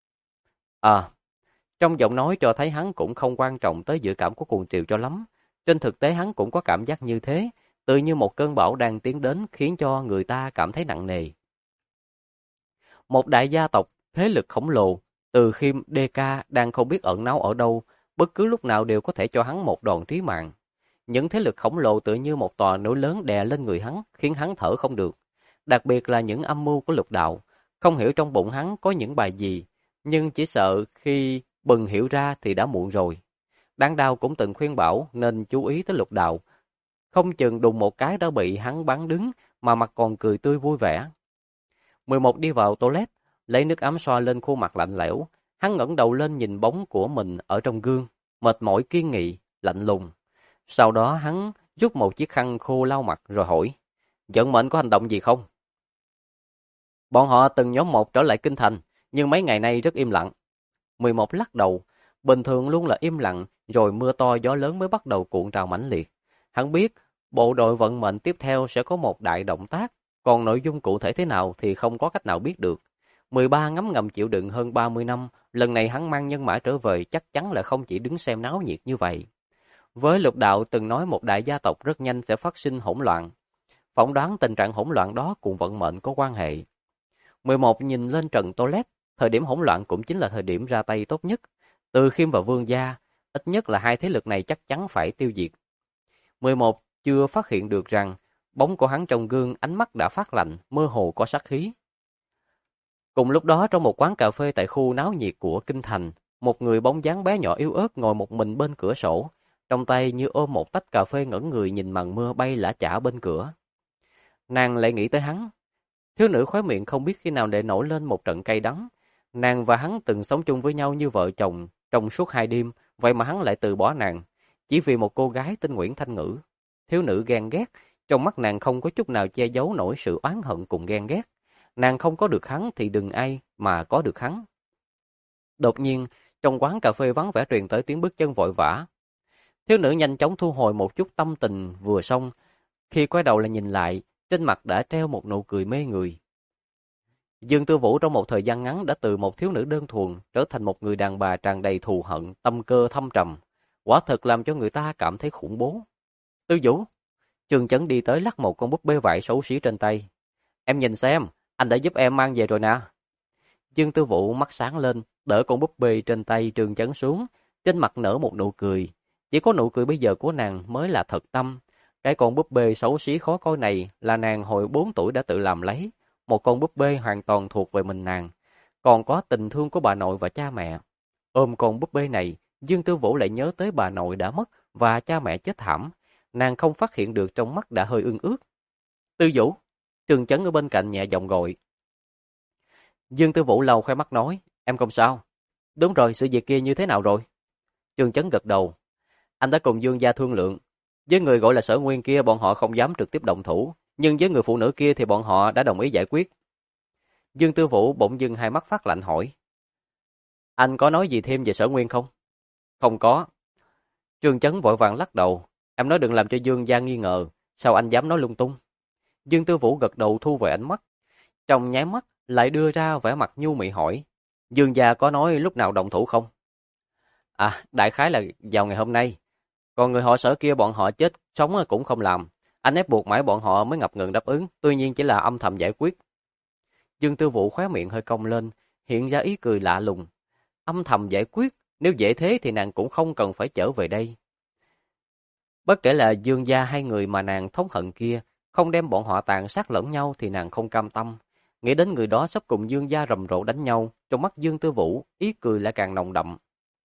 Trong giọng nói cho thấy hắn cũng không quan trọng tới dự cảm của Cuồng Triều cho lắm. Trên thực tế hắn cũng có cảm giác như thế, tự như một cơn bão đang tiến đến khiến cho người ta cảm thấy nặng nề. Một đại gia tộc, thế lực khổng lồ, Từ Khiêm DK đang không biết ẩn náu ở đâu, bất cứ lúc nào đều có thể cho hắn một đòn trí mạng. Những thế lực khổng lồ tự như một tòa núi lớn đè lên người hắn, khiến hắn thở không được. Đặc biệt là những âm mưu của Lục Đạo, không hiểu trong bụng hắn có những bài gì, nhưng chỉ sợ khi bừng hiểu ra thì đã muộn rồi. Đan Đao cũng từng khuyên bảo nên chú ý tới Lục Đạo, không chừng đùng một cái đã bị hắn bắn đứng mà mặt còn cười tươi vui vẻ. 11 đi vào toilet, lấy nước ấm xoa lên khuôn mặt lạnh lẽo, hắn ngẩng đầu lên nhìn bóng của mình ở trong gương, mệt mỏi kiên nghị, lạnh lùng. Sau đó hắn rút một chiếc khăn khô lau mặt rồi hỏi, vận mệnh có hành động gì không? Bọn họ từng nhóm một trở lại Kinh Thành, nhưng mấy ngày nay rất im lặng. 11 lắc đầu, bình thường luôn là im lặng, rồi mưa to gió lớn mới bắt đầu cuộn trào mãnh liệt. Hắn biết, bộ đội vận mệnh tiếp theo sẽ có một đại động tác, còn nội dung cụ thể thế nào thì không có cách nào biết được. 13 ngấm ngầm chịu đựng hơn 30 năm, lần này hắn mang nhân mã trở về chắc chắn là không chỉ đứng xem náo nhiệt như vậy. Với Lục Đạo từng nói một đại gia tộc rất nhanh sẽ phát sinh hỗn loạn. Phỏng đoán tình trạng hỗn loạn đó cùng vận mệnh có quan hệ. 11 nhìn lên trần toilet, thời điểm hỗn loạn cũng chính là thời điểm ra tay tốt nhất. Từ Khiêm và Vương gia, ít nhất là hai thế lực này chắc chắn phải tiêu diệt. 11 chưa phát hiện được rằng bóng của hắn trong gương ánh mắt đã phát lạnh, mơ hồ có sát khí. Cùng lúc đó trong một quán cà phê tại khu náo nhiệt của Kinh Thành, một người bóng dáng bé nhỏ yếu ớt ngồi một mình bên cửa sổ, trong tay như ôm một tách cà phê ngẩn người nhìn màn mưa bay lả chả bên cửa. Nàng lại nghĩ tới hắn. Thiếu nữ khóe miệng không biết khi nào để nổi lên một trận cay đắng. Nàng và hắn từng sống chung với nhau như vợ chồng trong suốt 2 đêm, vậy mà hắn lại từ bỏ nàng, chỉ vì một cô gái tên Nguyễn Thanh Ngữ. Thiếu nữ ghen ghét, trong mắt nàng không có chút nào che giấu nổi sự oán hận cùng ghen ghét. Nàng không có được hắn thì đừng ai mà có được hắn. Đột nhiên, trong quán cà phê vắng vẻ truyền tới tiếng bước chân vội vã. Thiếu nữ nhanh chóng thu hồi một chút tâm tình vừa xong, khi quay đầu lại nhìn lại, trên mặt đã treo một nụ cười mê người. Dương Tư Vũ trong một thời gian ngắn đã từ một thiếu nữ đơn thuần trở thành một người đàn bà tràn đầy thù hận, tâm cơ thâm trầm, quả thực làm cho người ta cảm thấy khủng bố. Tư Vũ, Trương Chấn đi tới lắc một con búp bê vải xấu xí trên tay. Em nhìn xem, anh đã giúp em mang về rồi nè. Dương Tư Vũ mắt sáng lên, đỡ con búp bê trên tay Trương Chấn xuống, trên mặt nở một nụ cười. Chỉ có nụ cười bây giờ của nàng mới là thật tâm. Cái con búp bê xấu xí khó coi này là nàng hồi 4 tuổi đã tự làm lấy. Một con búp bê hoàn toàn thuộc về mình nàng. Còn có tình thương của bà nội và cha mẹ. Ôm con búp bê này, Dương Tư Vũ lại nhớ tới bà nội đã mất và cha mẹ chết thảm. Nàng không phát hiện được trong mắt đã hơi ương ướt. Tư Vũ, Trương Chấn ở bên cạnh nhẹ giọng gọi. Dương Tư Vũ lau khóe mắt nói, em không sao. Đúng rồi, sự việc kia như thế nào rồi? Trương Chấn gật đầu. Anh đã cùng Dương gia thương lượng. Với người gọi là Sở Nguyên kia bọn họ không dám trực tiếp động thủ, nhưng với người phụ nữ kia thì bọn họ đã đồng ý giải quyết. Dương Tư Vũ bỗng dưng hai mắt phát lạnh hỏi. Anh có nói gì thêm về Sở Nguyên không? Không có. Trương Chấn vội vàng lắc đầu. Em nói đừng làm cho Dương gia nghi ngờ. Sao anh dám nói lung tung? Dương Tư Vũ gật đầu thu về ánh mắt. Trong nháy mắt lại đưa ra vẻ mặt nhu mị hỏi. Dương gia có nói lúc nào động thủ không? À, đại khái là vào ngày hôm nay. Còn người họ Sở kia bọn họ chết sống cũng không làm. Anh ép buộc mãi bọn họ mới ngập ngừng đáp ứng, tuy nhiên chỉ là âm thầm giải quyết. Dương Tư Vũ khóe miệng hơi cong lên, hiện ra ý cười lạ lùng. Âm thầm giải quyết, nếu dễ thế thì nàng cũng không cần phải trở về đây. Bất kể là Dương gia hay người mà nàng thống hận kia, không đem bọn họ tàn sát lẫn nhau thì nàng không cam tâm. Nghĩ đến người đó sắp cùng Dương gia rầm rộ đánh nhau, trong mắt Dương Tư Vũ, ý cười lại càng nồng đậm.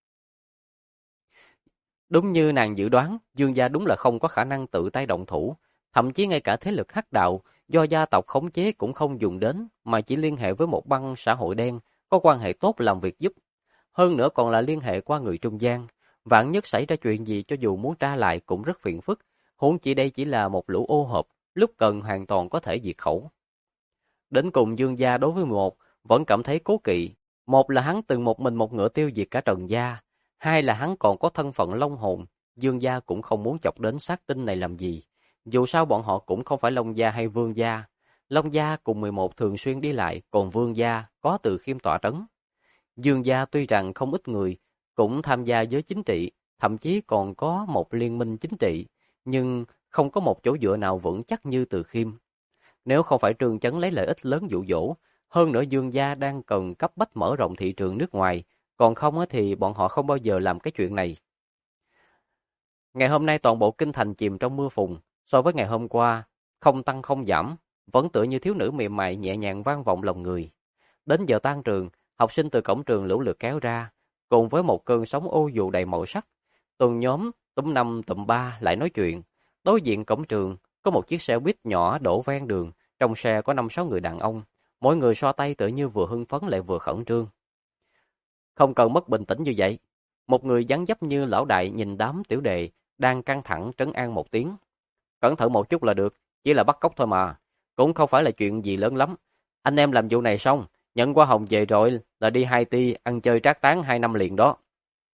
Đúng như nàng dự đoán, Dương gia đúng là không có khả năng tự tay động thủ, thậm chí ngay cả thế lực hắc đạo do gia tộc khống chế cũng không dùng đến, mà chỉ liên hệ với một băng xã hội đen có quan hệ tốt làm việc giúp. Hơn nữa còn là liên hệ qua người trung gian, vạn nhất xảy ra chuyện gì cho dù muốn tra lại cũng rất phiền phức, huống chỉ đây chỉ là một lũ ô hợp, lúc cần hoàn toàn có thể diệt khẩu. Đến cùng Dương gia đối với một vẫn cảm thấy cố kỵ, một là hắn từng một mình một ngựa tiêu diệt cả Trần gia, hai là hắn còn có thân phận long hồn, Dương gia cũng không muốn chọc đến sát tinh này làm gì. Dù sao bọn họ cũng không phải Long gia hay Vương gia. Long gia cùng 11 thường xuyên đi lại, còn Vương gia có Từ Khiêm tọa trấn. Dương gia tuy rằng không ít người, cũng tham gia giới chính trị, thậm chí còn có một liên minh chính trị, nhưng không có một chỗ dựa nào vững chắc như Từ Khiêm. Nếu không phải Trương Chấn lấy lợi ích lớn dụ dỗ, hơn nữa Dương gia đang cần cấp bách mở rộng thị trường nước ngoài, còn không thì bọn họ không bao giờ làm cái chuyện này. Ngày hôm nay toàn bộ kinh thành chìm trong mưa phùn, so với ngày hôm qua, không tăng không giảm, vẫn tựa như thiếu nữ mềm mại nhẹ nhàng vang vọng lòng người. Đến giờ tan trường, học sinh từ cổng trường lũ lượt kéo ra, cùng với một cơn sóng ô dù đầy màu sắc. Từng nhóm, túm năm tụm ba lại nói chuyện. Đối diện cổng trường, có một chiếc xe buýt nhỏ đổ ven đường, trong xe có 5-6 người đàn ông, mỗi người so tay tựa như vừa hưng phấn lại vừa khẩn trương. Không cần mất bình tĩnh như vậy. Một người dáng dấp như lão đại nhìn đám tiểu đệ đang căng thẳng trấn an một tiếng. Cẩn thận một chút là được, chỉ là bắt cóc thôi mà, cũng không phải là chuyện gì lớn lắm. Anh em làm vụ này xong, nhận hoa hồng về rồi là đi Haiti ăn chơi trác tán 2 năm liền đó.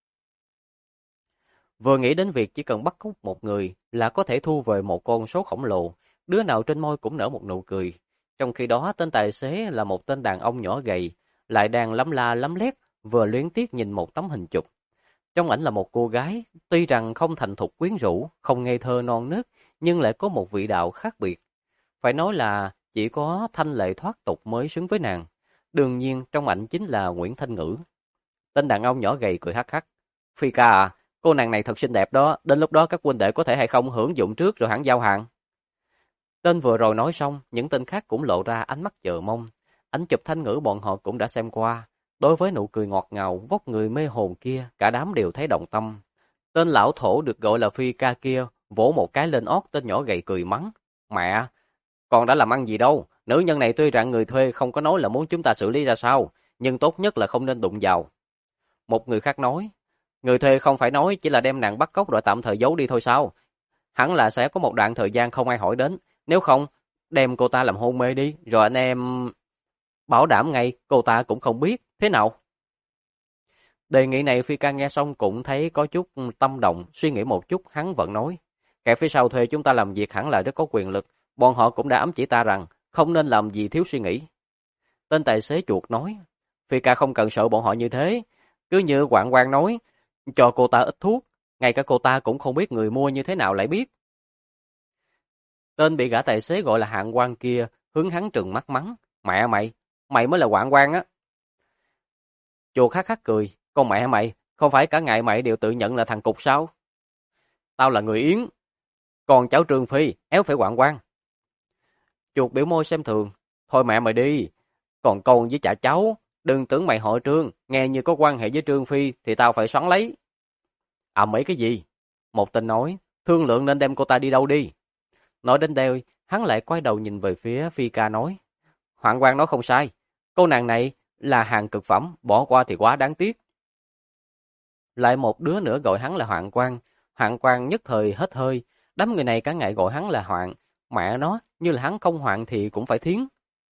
Vừa nghĩ đến việc chỉ cần bắt cóc một người là có thể thu về một con số khổng lồ, đứa nào trên môi cũng nở một nụ cười. Trong khi đó tên tài xế là một tên đàn ông nhỏ gầy, lại đang lắm la lắm lét, vừa luyến tiếc nhìn một tấm hình chụp. Trong ảnh là một cô gái, tuy rằng không thành thục quyến rũ, không ngây thơ non nớt, nhưng lại có một vị đạo khác biệt. Phải nói là chỉ có thanh lệ thoát tục mới xứng với nàng. Đương nhiên trong ảnh chính là Nguyễn Thanh Ngữ. Tên đàn ông nhỏ gầy cười hắc hắc. Phi ca à, cô nàng này thật xinh đẹp đó, đến lúc đó các huynh đệ có thể hay không hưởng dụng trước rồi hẳn giao hàng. Tên vừa rồi nói xong, những tên khác cũng lộ ra ánh mắt chờ mong. Ảnh chụp Thanh Ngữ bọn họ cũng đã xem qua. Đối với nụ cười ngọt ngào, vóc người mê hồn kia, cả đám đều thấy động tâm. Tên lão thổ được gọi là Phi ca kia, vỗ một cái lên ót tên nhỏ gầy cười mắng. Mẹ, con đã làm ăn gì đâu, Nữ nhân này tuy rằng người thuê không có nói là muốn chúng ta xử lý ra sao, nhưng tốt nhất là không nên đụng vào. Một người khác nói, người thuê không phải nói chỉ là đem nàng bắt cóc rồi tạm thời giấu đi thôi sao? Hẳn là sẽ có một đoạn thời gian không ai hỏi đến, nếu không, đem cô ta làm hôn mê đi, rồi anh em bảo đảm ngay cô ta cũng không biết, thế nào? Đề nghị này Phi Ca nghe xong cũng thấy có chút tâm động, suy nghĩ một chút hắn vẫn nói. Kẻ phía sau thuê chúng ta làm việc hẳn là rất có quyền lực, bọn họ cũng đã ám chỉ ta rằng không nên làm gì thiếu suy nghĩ. Tên tài xế chuột nói, Phi Ca không cần sợ bọn họ như thế, cứ như Quảng Quang nói, cho cô ta ít thuốc, ngay cả cô ta cũng không biết người mua như thế nào lại biết. Tên bị gã tài xế gọi là Hạng Quang kia hướng hắn trừng mắt mắng, mẹ mày, mày mới là Quảng Quang á. Chuột khắc khắc cười, con mẹ mày, không phải cả ngày mày đều tự nhận là thằng cục sao? Tao là người Yến, còn cháu Trương Phi, éo phải Quảng Quang. Chuột biểu môi xem thường, thôi mẹ mày đi, còn con với chả cháu, đừng tưởng mày họ Trương, nghe như có quan hệ với Trương Phi thì tao phải xoắn lấy. À mấy cái gì? Một tên nói, thương lượng nên đem cô ta đi đâu đi. Nói đến đây, hắn lại quay đầu nhìn về phía Phi Ca nói, Hoàng Quang nói không sai, cô nàng này là hàng cực phẩm, bỏ qua thì quá đáng tiếc. Lại một đứa nữa gọi hắn là Hoàng Quang nhất thời hết hơi, đám người này cả ngày gọi hắn là Hoàng, mẹ nó, như là hắn không Hoàng thì cũng phải thiến.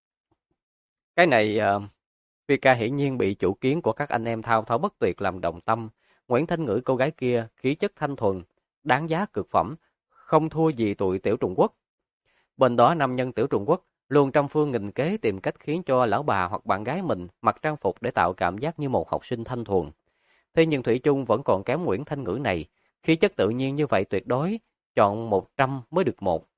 Cái này, Phi Ca hiển nhiên bị chủ kiến của các anh em thao thao bất tuyệt làm động tâm. Nguyễn Thanh Ngữ cô gái kia, khí chất thanh thuần, đáng giá cực phẩm, không thua gì tụi tiểu Trung Quốc. Bên đó nam nhân tiểu Trung Quốc luôn trăm phương nghìn kế tìm cách khiến cho lão bà hoặc bạn gái mình mặc trang phục để tạo cảm giác như một học sinh thanh thuần. Thế nhưng Thủy chung vẫn còn kém Nguyễn Thanh Ngữ này, khí chất tự nhiên như vậy tuyệt đối, chọn 100 mới được một.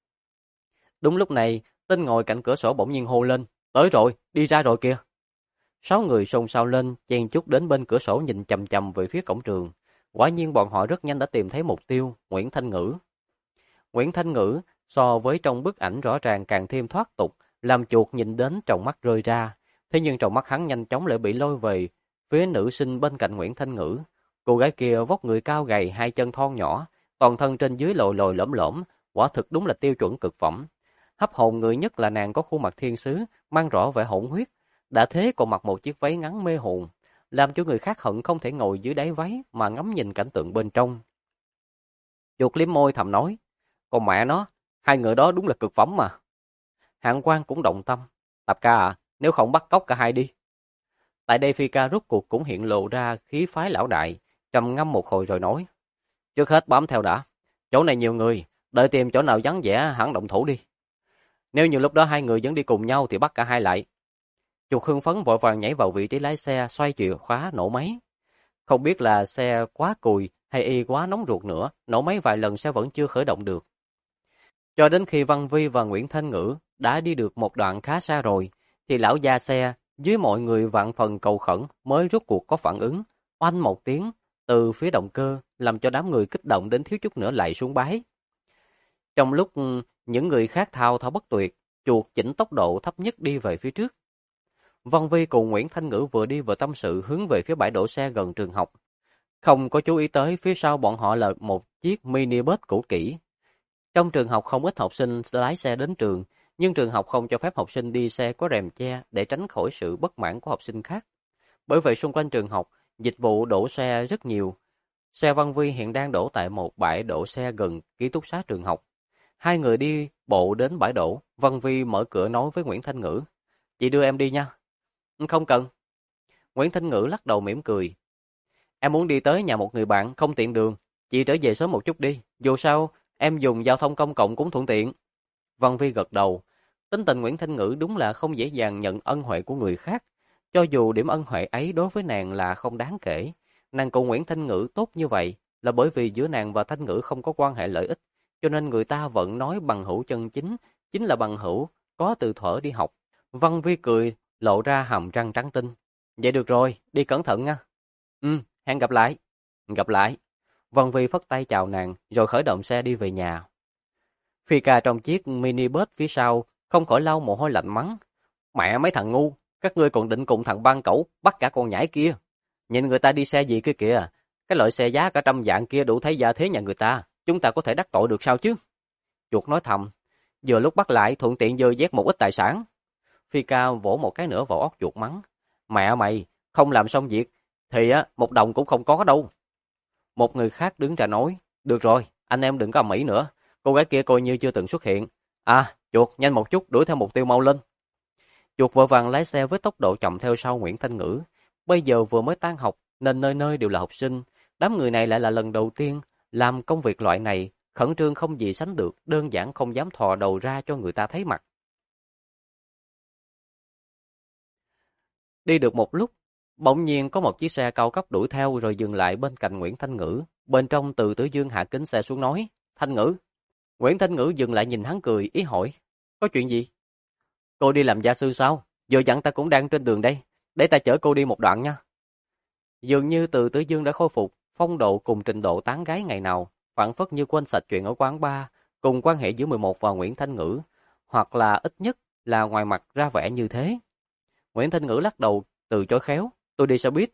Đúng lúc này, tên ngồi cạnh cửa sổ bỗng nhiên hô lên, tới rồi, đi ra rồi kìa. 6 người xôn xao lên, chen chúc đến bên cửa sổ nhìn chằm chằm về phía cổng trường. Quả nhiên bọn họ rất nhanh đã tìm thấy mục tiêu, Nguyễn Thanh Ngữ. Nguyễn Thanh Ngữ so với trong bức ảnh rõ ràng càng thêm thoát tục, làm chuột nhìn đến tròng mắt rơi ra. Thế nhưng tròng mắt hắn nhanh chóng lại bị lôi về phía nữ sinh bên cạnh Nguyễn Thanh Ngữ. Cô gái kia vóc người cao gầy, hai chân thon nhỏ, toàn thân trên dưới lồi lồi lõm lõm, quả thực đúng là tiêu chuẩn cực phẩm. Hấp hồn người nhất là nàng có khuôn mặt thiên sứ, mang rõ vẻ hỗn huyết, đã thế còn mặc một chiếc váy ngắn mê hồn, làm cho người khác hận không thể ngồi dưới đáy váy mà ngắm nhìn cảnh tượng bên trong. Chuột liếm môi thầm nói, còn mẹ nó, hai người đó đúng là cực phẩm mà. Hạng Quang cũng động tâm, Tạp ca à, nếu không bắt cóc cả hai đi. Tại đây Phi Ca rút cuộc cũng hiện lộ ra khí phái lão đại, trầm ngâm một hồi rồi nói, trước hết bám theo đã, chỗ này nhiều người, đợi tìm chỗ nào vắng vẻ hẳn động thủ đi. Nếu như lúc đó hai người vẫn đi cùng nhau thì bắt cả hai lại. Chuột hưng phấn vội vàng nhảy vào vị trí lái xe, xoay chìa khóa nổ máy. Không biết là xe quá cùi hay y quá nóng ruột nữa, nổ máy vài lần xe vẫn chưa khởi động được. Cho đến khi Văn Vi và Nguyễn Thanh Ngữ đã đi được một đoạn khá xa rồi, thì lão gia xe dưới mọi người vạn phần cầu khẩn mới rút cuộc có phản ứng, oanh một tiếng từ phía động cơ, làm cho đám người kích động đến thiếu chút nữa lại xuống bái. Trong lúc những người khác thao thao bất tuyệt, chuột chỉnh tốc độ thấp nhất đi về phía trước. Văn Vi cùng Nguyễn Thanh Ngữ vừa đi vừa tâm sự hướng về phía bãi đổ xe gần trường học. Không có chú ý tới phía sau bọn họ là một chiếc mini bus cũ kỹ. Trong trường học không ít học sinh lái xe đến trường, nhưng trường học không cho phép học sinh đi xe có rèm che để tránh khỏi sự bất mãn của học sinh khác. Bởi vậy xung quanh trường học, dịch vụ đổ xe rất nhiều. Xe Văn Vi hiện đang đổ tại một bãi đổ xe gần ký túc xá trường học. Hai người đi bộ đến bãi đổ, Văn Vi mở cửa nói với Nguyễn Thanh Ngữ, chị đưa em đi nha. Không cần. Nguyễn Thanh Ngữ lắc đầu mỉm cười. Em muốn đi tới nhà một người bạn, không tiện đường. Chị trở về sớm một chút đi. Dù sao, em dùng giao thông công cộng cũng thuận tiện. Văn Vi gật đầu. Tính tình Nguyễn Thanh Ngữ đúng là không dễ dàng nhận ân huệ của người khác. Cho dù điểm ân huệ ấy đối với nàng là không đáng kể. Nàng cùng Nguyễn Thanh Ngữ tốt như vậy là bởi vì giữa nàng và Thanh Ngữ không có quan hệ lợi ích. Cho nên người ta vẫn nói bằng hữu chân chính, chính là bằng hữu có từ thuở đi học. Văn Vi cười, lộ ra hàm răng trắng tinh. Vậy được rồi, đi cẩn thận nha. Hẹn gặp lại. Gặp lại. Văn Vi phất tay chào nàng, rồi khởi động xe đi về nhà. Phi Ca trong chiếc mini bus phía sau, không khỏi lau mồ hôi lạnh mắng. Mẹ mấy thằng ngu, các ngươi còn định cùng thằng ban cẩu bắt cả con nhãi kia. Nhìn người ta đi xe gì kia kìa, cái loại xe giá cả trăm vạn kia đủ thấy gia thế nhà người ta, chúng ta có thể đắc tội được sao chứ? Chuột nói thầm, Vừa lúc bắt lại, thuận tiện dơ vét một ít tài sản. Phi ca vỗ một cái nữa vào óc chuột mắng. Mẹ mày, không làm xong việc, thì một đồng cũng không có đâu. Một người khác đứng ra nói. Được rồi, anh em đừng có ầm ĩ nữa. Cô gái kia coi như chưa từng xuất hiện. À, chuột, nhanh một chút, đuổi theo mục tiêu mau lên. Chuột vội vàng lái xe với tốc độ chậm theo sau Nguyễn Thanh Ngữ. Bây giờ vừa mới tan học, nên nơi nơi đều là học sinh. Đám người này lại là lần đầu tiên làm công việc loại này, khẩn trương không gì sánh được, đơn giản không dám thò đầu ra cho người ta thấy mặt. Đi được một lúc, bỗng nhiên có một chiếc xe cao cấp đuổi theo rồi dừng lại bên cạnh Nguyễn Thanh Ngữ. Bên trong Từ Tử Dương hạ kính xe xuống nói, Thanh Ngữ. Nguyễn Thanh Ngữ dừng lại nhìn hắn cười, ý hỏi, có chuyện gì? Cô đi làm gia sư sao? Giờ dặn ta cũng đang trên đường đây, để ta chở cô đi một đoạn nha. Dường như Từ Tử Dương đã khôi phục phong độ cùng trình độ tán gái ngày nào, phảng phất như quên sạch chuyện ở quán bar, cùng quan hệ giữa 11 và Nguyễn Thanh Ngữ, hoặc là ít nhất là ngoài mặt ra vẻ như thế. Nguyễn Thanh Ngữ lắc đầu, từ chối khéo, tôi đi sao biết.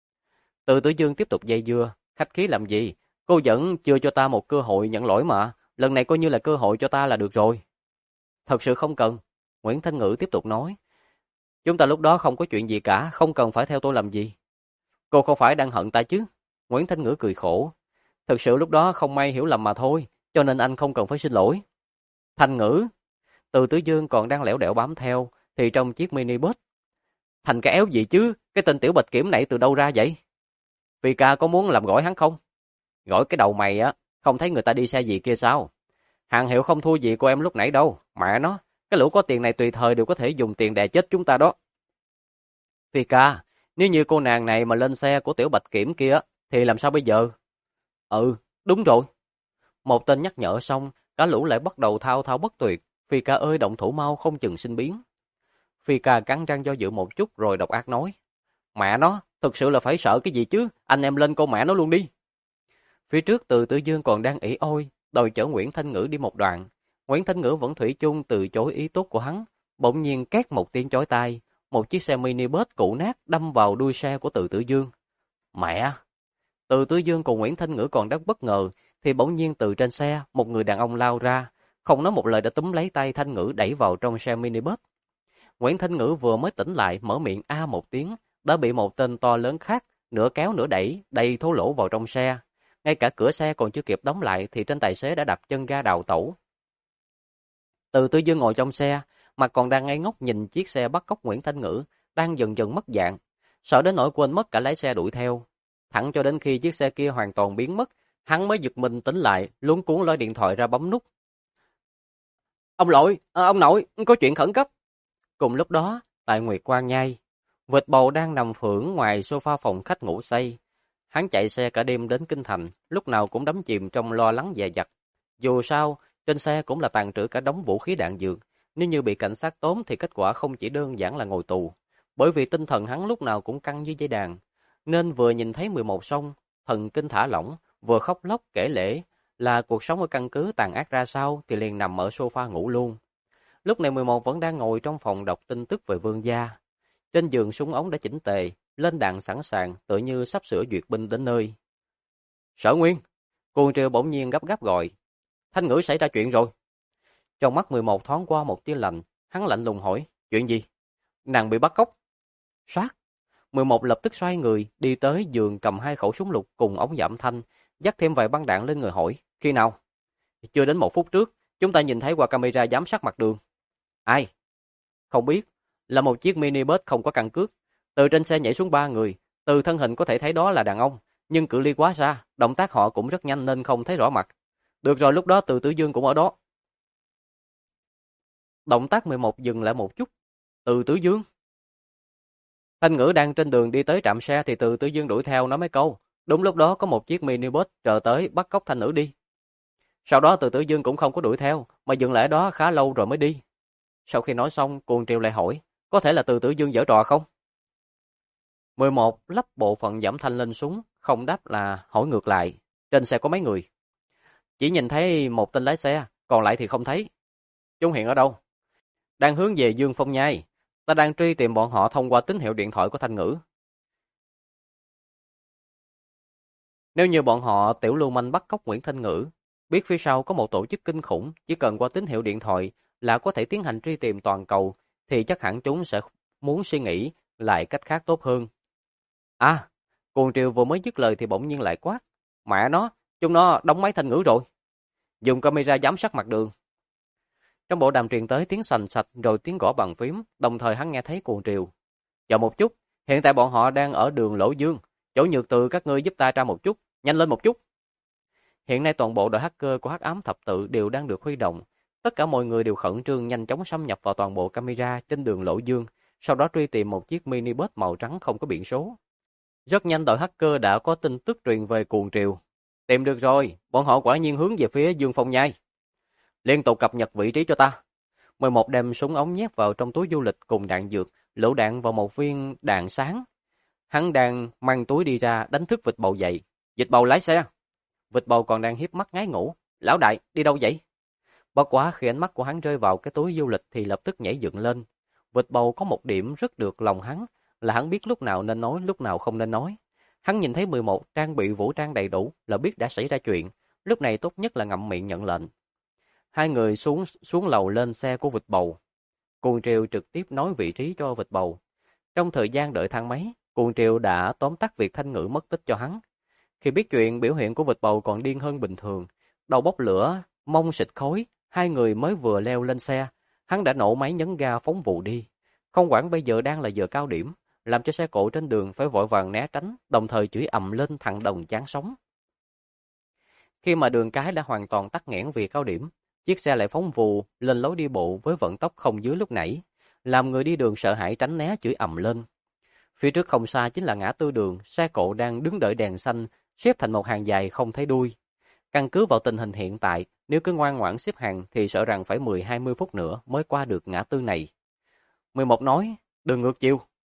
Từ Tử Dương tiếp tục dây dưa, khách khí làm gì, cô vẫn chưa cho ta một cơ hội nhận lỗi mà, lần này coi như là cơ hội cho ta là được rồi. Thật sự không cần, Nguyễn Thanh Ngữ tiếp tục nói. Chúng ta lúc đó không có chuyện gì cả, không cần phải theo tôi làm gì. Cô không phải đang hận ta chứ? Nguyễn Thanh Ngữ cười khổ. Thực sự lúc đó không may hiểu lầm mà thôi, cho nên anh không cần phải xin lỗi. Thanh Ngữ, Từ Tử Dương còn đang lẻo đẻo bám theo, thì trong chiếc mini bus. Thành cái éo gì chứ, cái tên tiểu bạch kiểm này từ đâu ra vậy? Phi ca có muốn làm gỏi hắn không? Gỏi cái đầu mày á, không thấy người ta đi xe gì kia sao? Hàng hiệu không thua gì của em lúc nãy đâu, mẹ nó, cái lũ có tiền này tùy thời đều có thể dùng tiền đè chết chúng ta đó. Phi ca, nếu như cô nàng này mà lên xe của tiểu bạch kiểm kia, thì làm sao bây giờ? Ừ, đúng rồi. Một tên nhắc nhở xong, cả lũ lại bắt đầu thao thao bất tuyệt. Phi ca ơi, động thủ mau không chừng sinh biến. Phi ca cắn răng do dự một chút rồi độc ác nói. Mẹ nó, thực sự là phải sợ cái gì chứ, anh em lên con mẹ nó luôn đi. Phía trước Từ Tử Dương còn đang ỉ ôi, đòi chở Nguyễn Thanh Ngữ đi một đoạn. Nguyễn Thanh Ngữ vẫn thủy chung từ chối ý tốt của hắn, bỗng nhiên két một tiếng chói tai, một chiếc xe mini bus cũ nát đâm vào đuôi xe của Từ Tử Dương. Mẹ! Từ Tử Dương cùng Nguyễn Thanh Ngữ còn rất bất ngờ, thì bỗng nhiên từ trên xe, một người đàn ông lao ra, không nói một lời đã túm lấy tay Thanh Ngữ đẩy vào trong xe mini bus. Nguyễn Thanh Ngữ vừa mới tỉnh lại, mở miệng a một tiếng, đã bị một tên to lớn khác nửa kéo nửa đẩy, đầy thô lỗ vào trong xe. Ngay cả cửa xe còn chưa kịp đóng lại thì trên tài xế đã đạp chân ga đào tẩu. Từ Tử Dương ngồi trong xe, mặt còn đang ngây ngốc nhìn chiếc xe bắt cóc Nguyễn Thanh Ngữ đang dần dần mất dạng, sợ đến nỗi quên mất cả lái xe đuổi theo. Thẳng cho đến khi chiếc xe kia hoàn toàn biến mất, hắn mới giật mình tỉnh lại, luống cuống lấy điện thoại ra bấm nút. Ông nội, có chuyện khẩn cấp. Cùng lúc đó, tại Nguyệt Quan Nhai, vịt bầu đang nằm phưởng ngoài sofa phòng khách ngủ say. Hắn chạy xe cả đêm đến Kinh Thành, lúc nào cũng đắm chìm trong lo lắng dè dặt. Dù sao, trên xe cũng là tàng trữ cả đống vũ khí đạn dược. Nếu như bị cảnh sát tóm thì kết quả không chỉ đơn giản là ngồi tù. Bởi vì tinh thần hắn lúc nào cũng căng như dây đàn. Nên vừa nhìn thấy 11 xong, thần kinh thả lỏng, vừa khóc lóc kể lể là cuộc sống ở căn cứ tàn ác ra sao thì liền nằm ở sofa ngủ luôn. Lúc này 11 vẫn đang ngồi trong phòng đọc tin tức về vương gia. Trên giường súng ống đã chỉnh tề, lên đạn sẵn sàng, tựa như sắp sửa duyệt binh đến nơi. Sở Nguyên, Cuồng Triều bỗng nhiên gấp gáp gọi. Thanh Ngữ xảy ra chuyện rồi. Trong mắt 11 thoáng qua một tia lạnh, hắn lạnh lùng hỏi, chuyện gì? Nàng bị bắt cóc. Soát. 11 lập tức xoay người, đi tới giường cầm hai khẩu súng lục cùng ống giảm thanh, dắt thêm vài băng đạn lên người hỏi, khi nào? Chưa đến 1 phút trước, chúng ta nhìn thấy qua camera giám sát mặt đường. Ai? Không biết, là một chiếc mini bus không có căn cước. Từ trên xe nhảy xuống 3 người, từ thân hình có thể thấy đó là đàn ông, nhưng cự ly quá xa, động tác họ cũng rất nhanh nên không thấy rõ mặt. Được rồi, lúc đó Từ Tử Dương cũng ở đó. Động tác 11 dừng lại một chút. Từ Tử Dương. Thanh Ngữ đang trên đường đi tới trạm xe thì Từ Tử Dương đuổi theo nói mấy câu. Đúng lúc đó có một chiếc mini bus chờ tới bắt cóc Thanh Ngữ đi. Sau đó Từ Tử Dương cũng không có đuổi theo, mà dừng lại đó khá lâu rồi mới đi. Sau khi nói xong, Cuồng Triều lại hỏi, có thể là Từ Tử Dương giở trò không? 11 lắp bộ phận giảm thanh lên súng, không đáp là hỏi ngược lại, trên xe có mấy người? Chỉ nhìn thấy một tên lái xe, còn lại thì không thấy. Chúng hiện ở đâu? Đang hướng về Dương Phong Nhai. Ta đang truy tìm bọn họ thông qua tín hiệu điện thoại của Thanh Ngữ. Nếu như bọn họ tiểu lưu manh bắt cóc Nguyễn Thanh Ngữ, biết phía sau có một tổ chức kinh khủng, chỉ cần qua tín hiệu điện thoại là có thể tiến hành truy tìm toàn cầu, thì chắc hẳn chúng sẽ muốn suy nghĩ lại cách khác tốt hơn. À, Cuồng Triều vừa mới dứt lời thì bỗng nhiên lại quát. Mẹ nó, chúng nó đóng máy thanh ngữ rồi. Dùng camera giám sát mặt đường. Trong bộ đàm truyền tới tiếng sành sạch rồi tiếng gõ bàn phím, đồng thời hắn nghe thấy Cuồng Triều. Chờ một chút, hiện tại bọn họ đang ở đường Lỗ Dương. Chỗ Nhược Từ các ngươi giúp ta tra một chút, nhanh lên một chút. Hiện nay toàn bộ đội hacker của Hắc Ám Thập Tự đều đang được huy động. Tất cả mọi người đều khẩn trương nhanh chóng xâm nhập vào toàn bộ camera trên đường Lỗ Dương, sau đó truy tìm một chiếc mini bus màu trắng không có biển số. Rất nhanh đội hacker đã có tin tức truyền về Cuồng Triều. Tìm được rồi, bọn họ quả nhiên hướng về phía Dương Phong Nhai. Liên tục cập nhật vị trí cho ta. 11 đem súng ống nhét vào trong túi du lịch cùng đạn dược, lựu đạn vào một viên đạn sáng. Hắn đang mang túi đi ra đánh thức Vịt Bầu dậy. Vịt Bầu lái xe. Vịt Bầu còn đang hiếp mắt ngái ngủ. Lão đại, đi đâu vậy? Bất quá khi ánh mắt của hắn rơi vào cái túi du lịch thì lập tức nhảy dựng lên. Vịt Bầu có một điểm rất được lòng hắn, là hắn biết lúc nào nên nói, lúc nào không nên nói. Hắn nhìn thấy 11 trang bị vũ trang đầy đủ là biết đã xảy ra chuyện, lúc này tốt nhất là ngậm miệng nhận lệnh. Hai người xuống lầu lên xe của Vịt Bầu. Cuồng Triều trực tiếp nói vị trí cho Vịt Bầu. Trong thời gian đợi thang máy, Cuồng Triều đã tóm tắt việc thanh ngữ mất tích cho hắn. Khi biết chuyện, biểu hiện của Vịt Bầu còn điên hơn bình thường, đầu bốc lửa, mông xịt khói, hai người mới vừa leo lên xe, hắn đã nổ máy nhấn ga phóng vụ đi. Không quản bây giờ đang là giờ cao điểm, làm cho xe cộ trên đường phải vội vàng né tránh, đồng thời chửi ầm lên thằng đồng chán sống. Khi mà đường cái đã hoàn toàn tắc nghẽn vì cao điểm, chiếc xe lại phóng vù lên lối đi bộ với vận tốc không dưới lúc nãy, làm người đi đường sợ hãi tránh né chửi ầm lên. Phía trước không xa chính là ngã tư đường, xe cộ đang đứng đợi đèn xanh, xếp thành một hàng dài không thấy đuôi. Căn cứ vào tình hình hiện tại, nếu cứ ngoan ngoãn xếp hàng thì sợ rằng phải 10-20 phút nữa mới qua được ngã tư này. 11 nói, đường ngược chiều.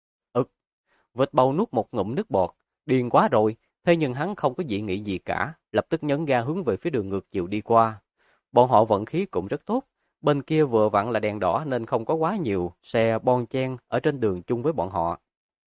Vịt Bầu nuốt một ngụm nước bọt, điên quá rồi, thế nhưng hắn không có dị nghị gì cả, lập tức nhấn ga hướng về phía đường ngược chiều đi qua. Bọn họ vận khí cũng rất tốt, bên kia vừa vặn là đèn đỏ nên không có quá nhiều xe bon chen ở trên đường chung với bọn họ.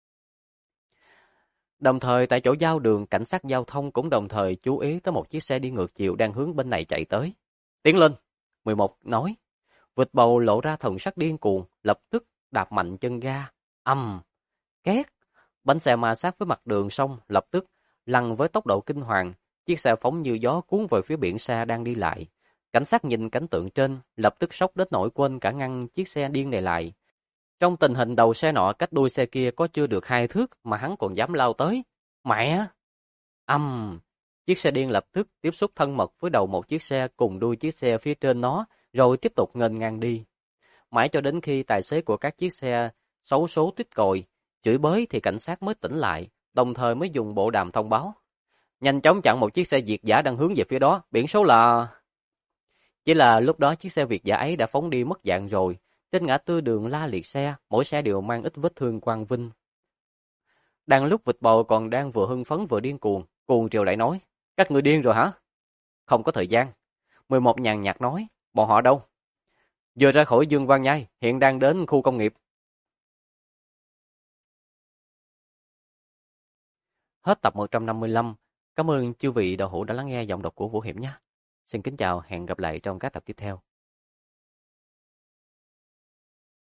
Đồng thời tại chỗ giao đường, cảnh sát giao thông cũng đồng thời chú ý tới một chiếc xe đi ngược chiều đang hướng bên này chạy tới. Tiến lên, 11 nói. Vịt Bầu lộ ra thần sắc điên cuồng, lập tức đạp mạnh chân ga. Ầm, két. Bánh xe ma sát với mặt đường xong, lập tức lăn với tốc độ kinh hoàng, chiếc xe phóng như gió cuốn về phía biển xa đang đi lại. Cảnh sát nhìn cảnh tượng trên, lập tức sốc đến nỗi quên cả ngăn chiếc xe điên này lại. Trong tình hình đầu xe nọ cách đuôi xe kia có chưa được 2 thước mà hắn còn dám lao tới. Mẹ! Chiếc xe điên lập tức tiếp xúc thân mật với đầu một chiếc xe cùng đuôi chiếc xe phía trên nó, rồi tiếp tục nghênh ngang đi. Mãi cho đến khi tài xế của các chiếc xe xấu số tuýt còi, chửi bới thì cảnh sát mới tỉnh lại, đồng thời mới dùng bộ đàm thông báo. Nhanh chóng chặn một chiếc xe Việt dã đang hướng về phía đó, biển số là... Chỉ là lúc đó chiếc xe Việt dã ấy đã phóng đi mất dạng rồi. Trên ngã tư đường la liệt xe, mỗi xe đều mang ít vết thương quang vinh. Đang lúc Vịt Bầu còn đang vừa hưng phấn vừa điên cuồng, Cuồng Triều lại nói, các người điên rồi hả? Không có thời gian. 11 nhàn nhạt nói, bọn họ đâu? Vừa ra khỏi Dương Văn Nhai, hiện đang đến khu công nghiệp. Hết tập 155. Cảm ơn chư vị đạo hữu đã lắng nghe giọng đọc của Vũ Hiểm nhé. Xin kính chào, hẹn gặp lại trong các tập tiếp theo.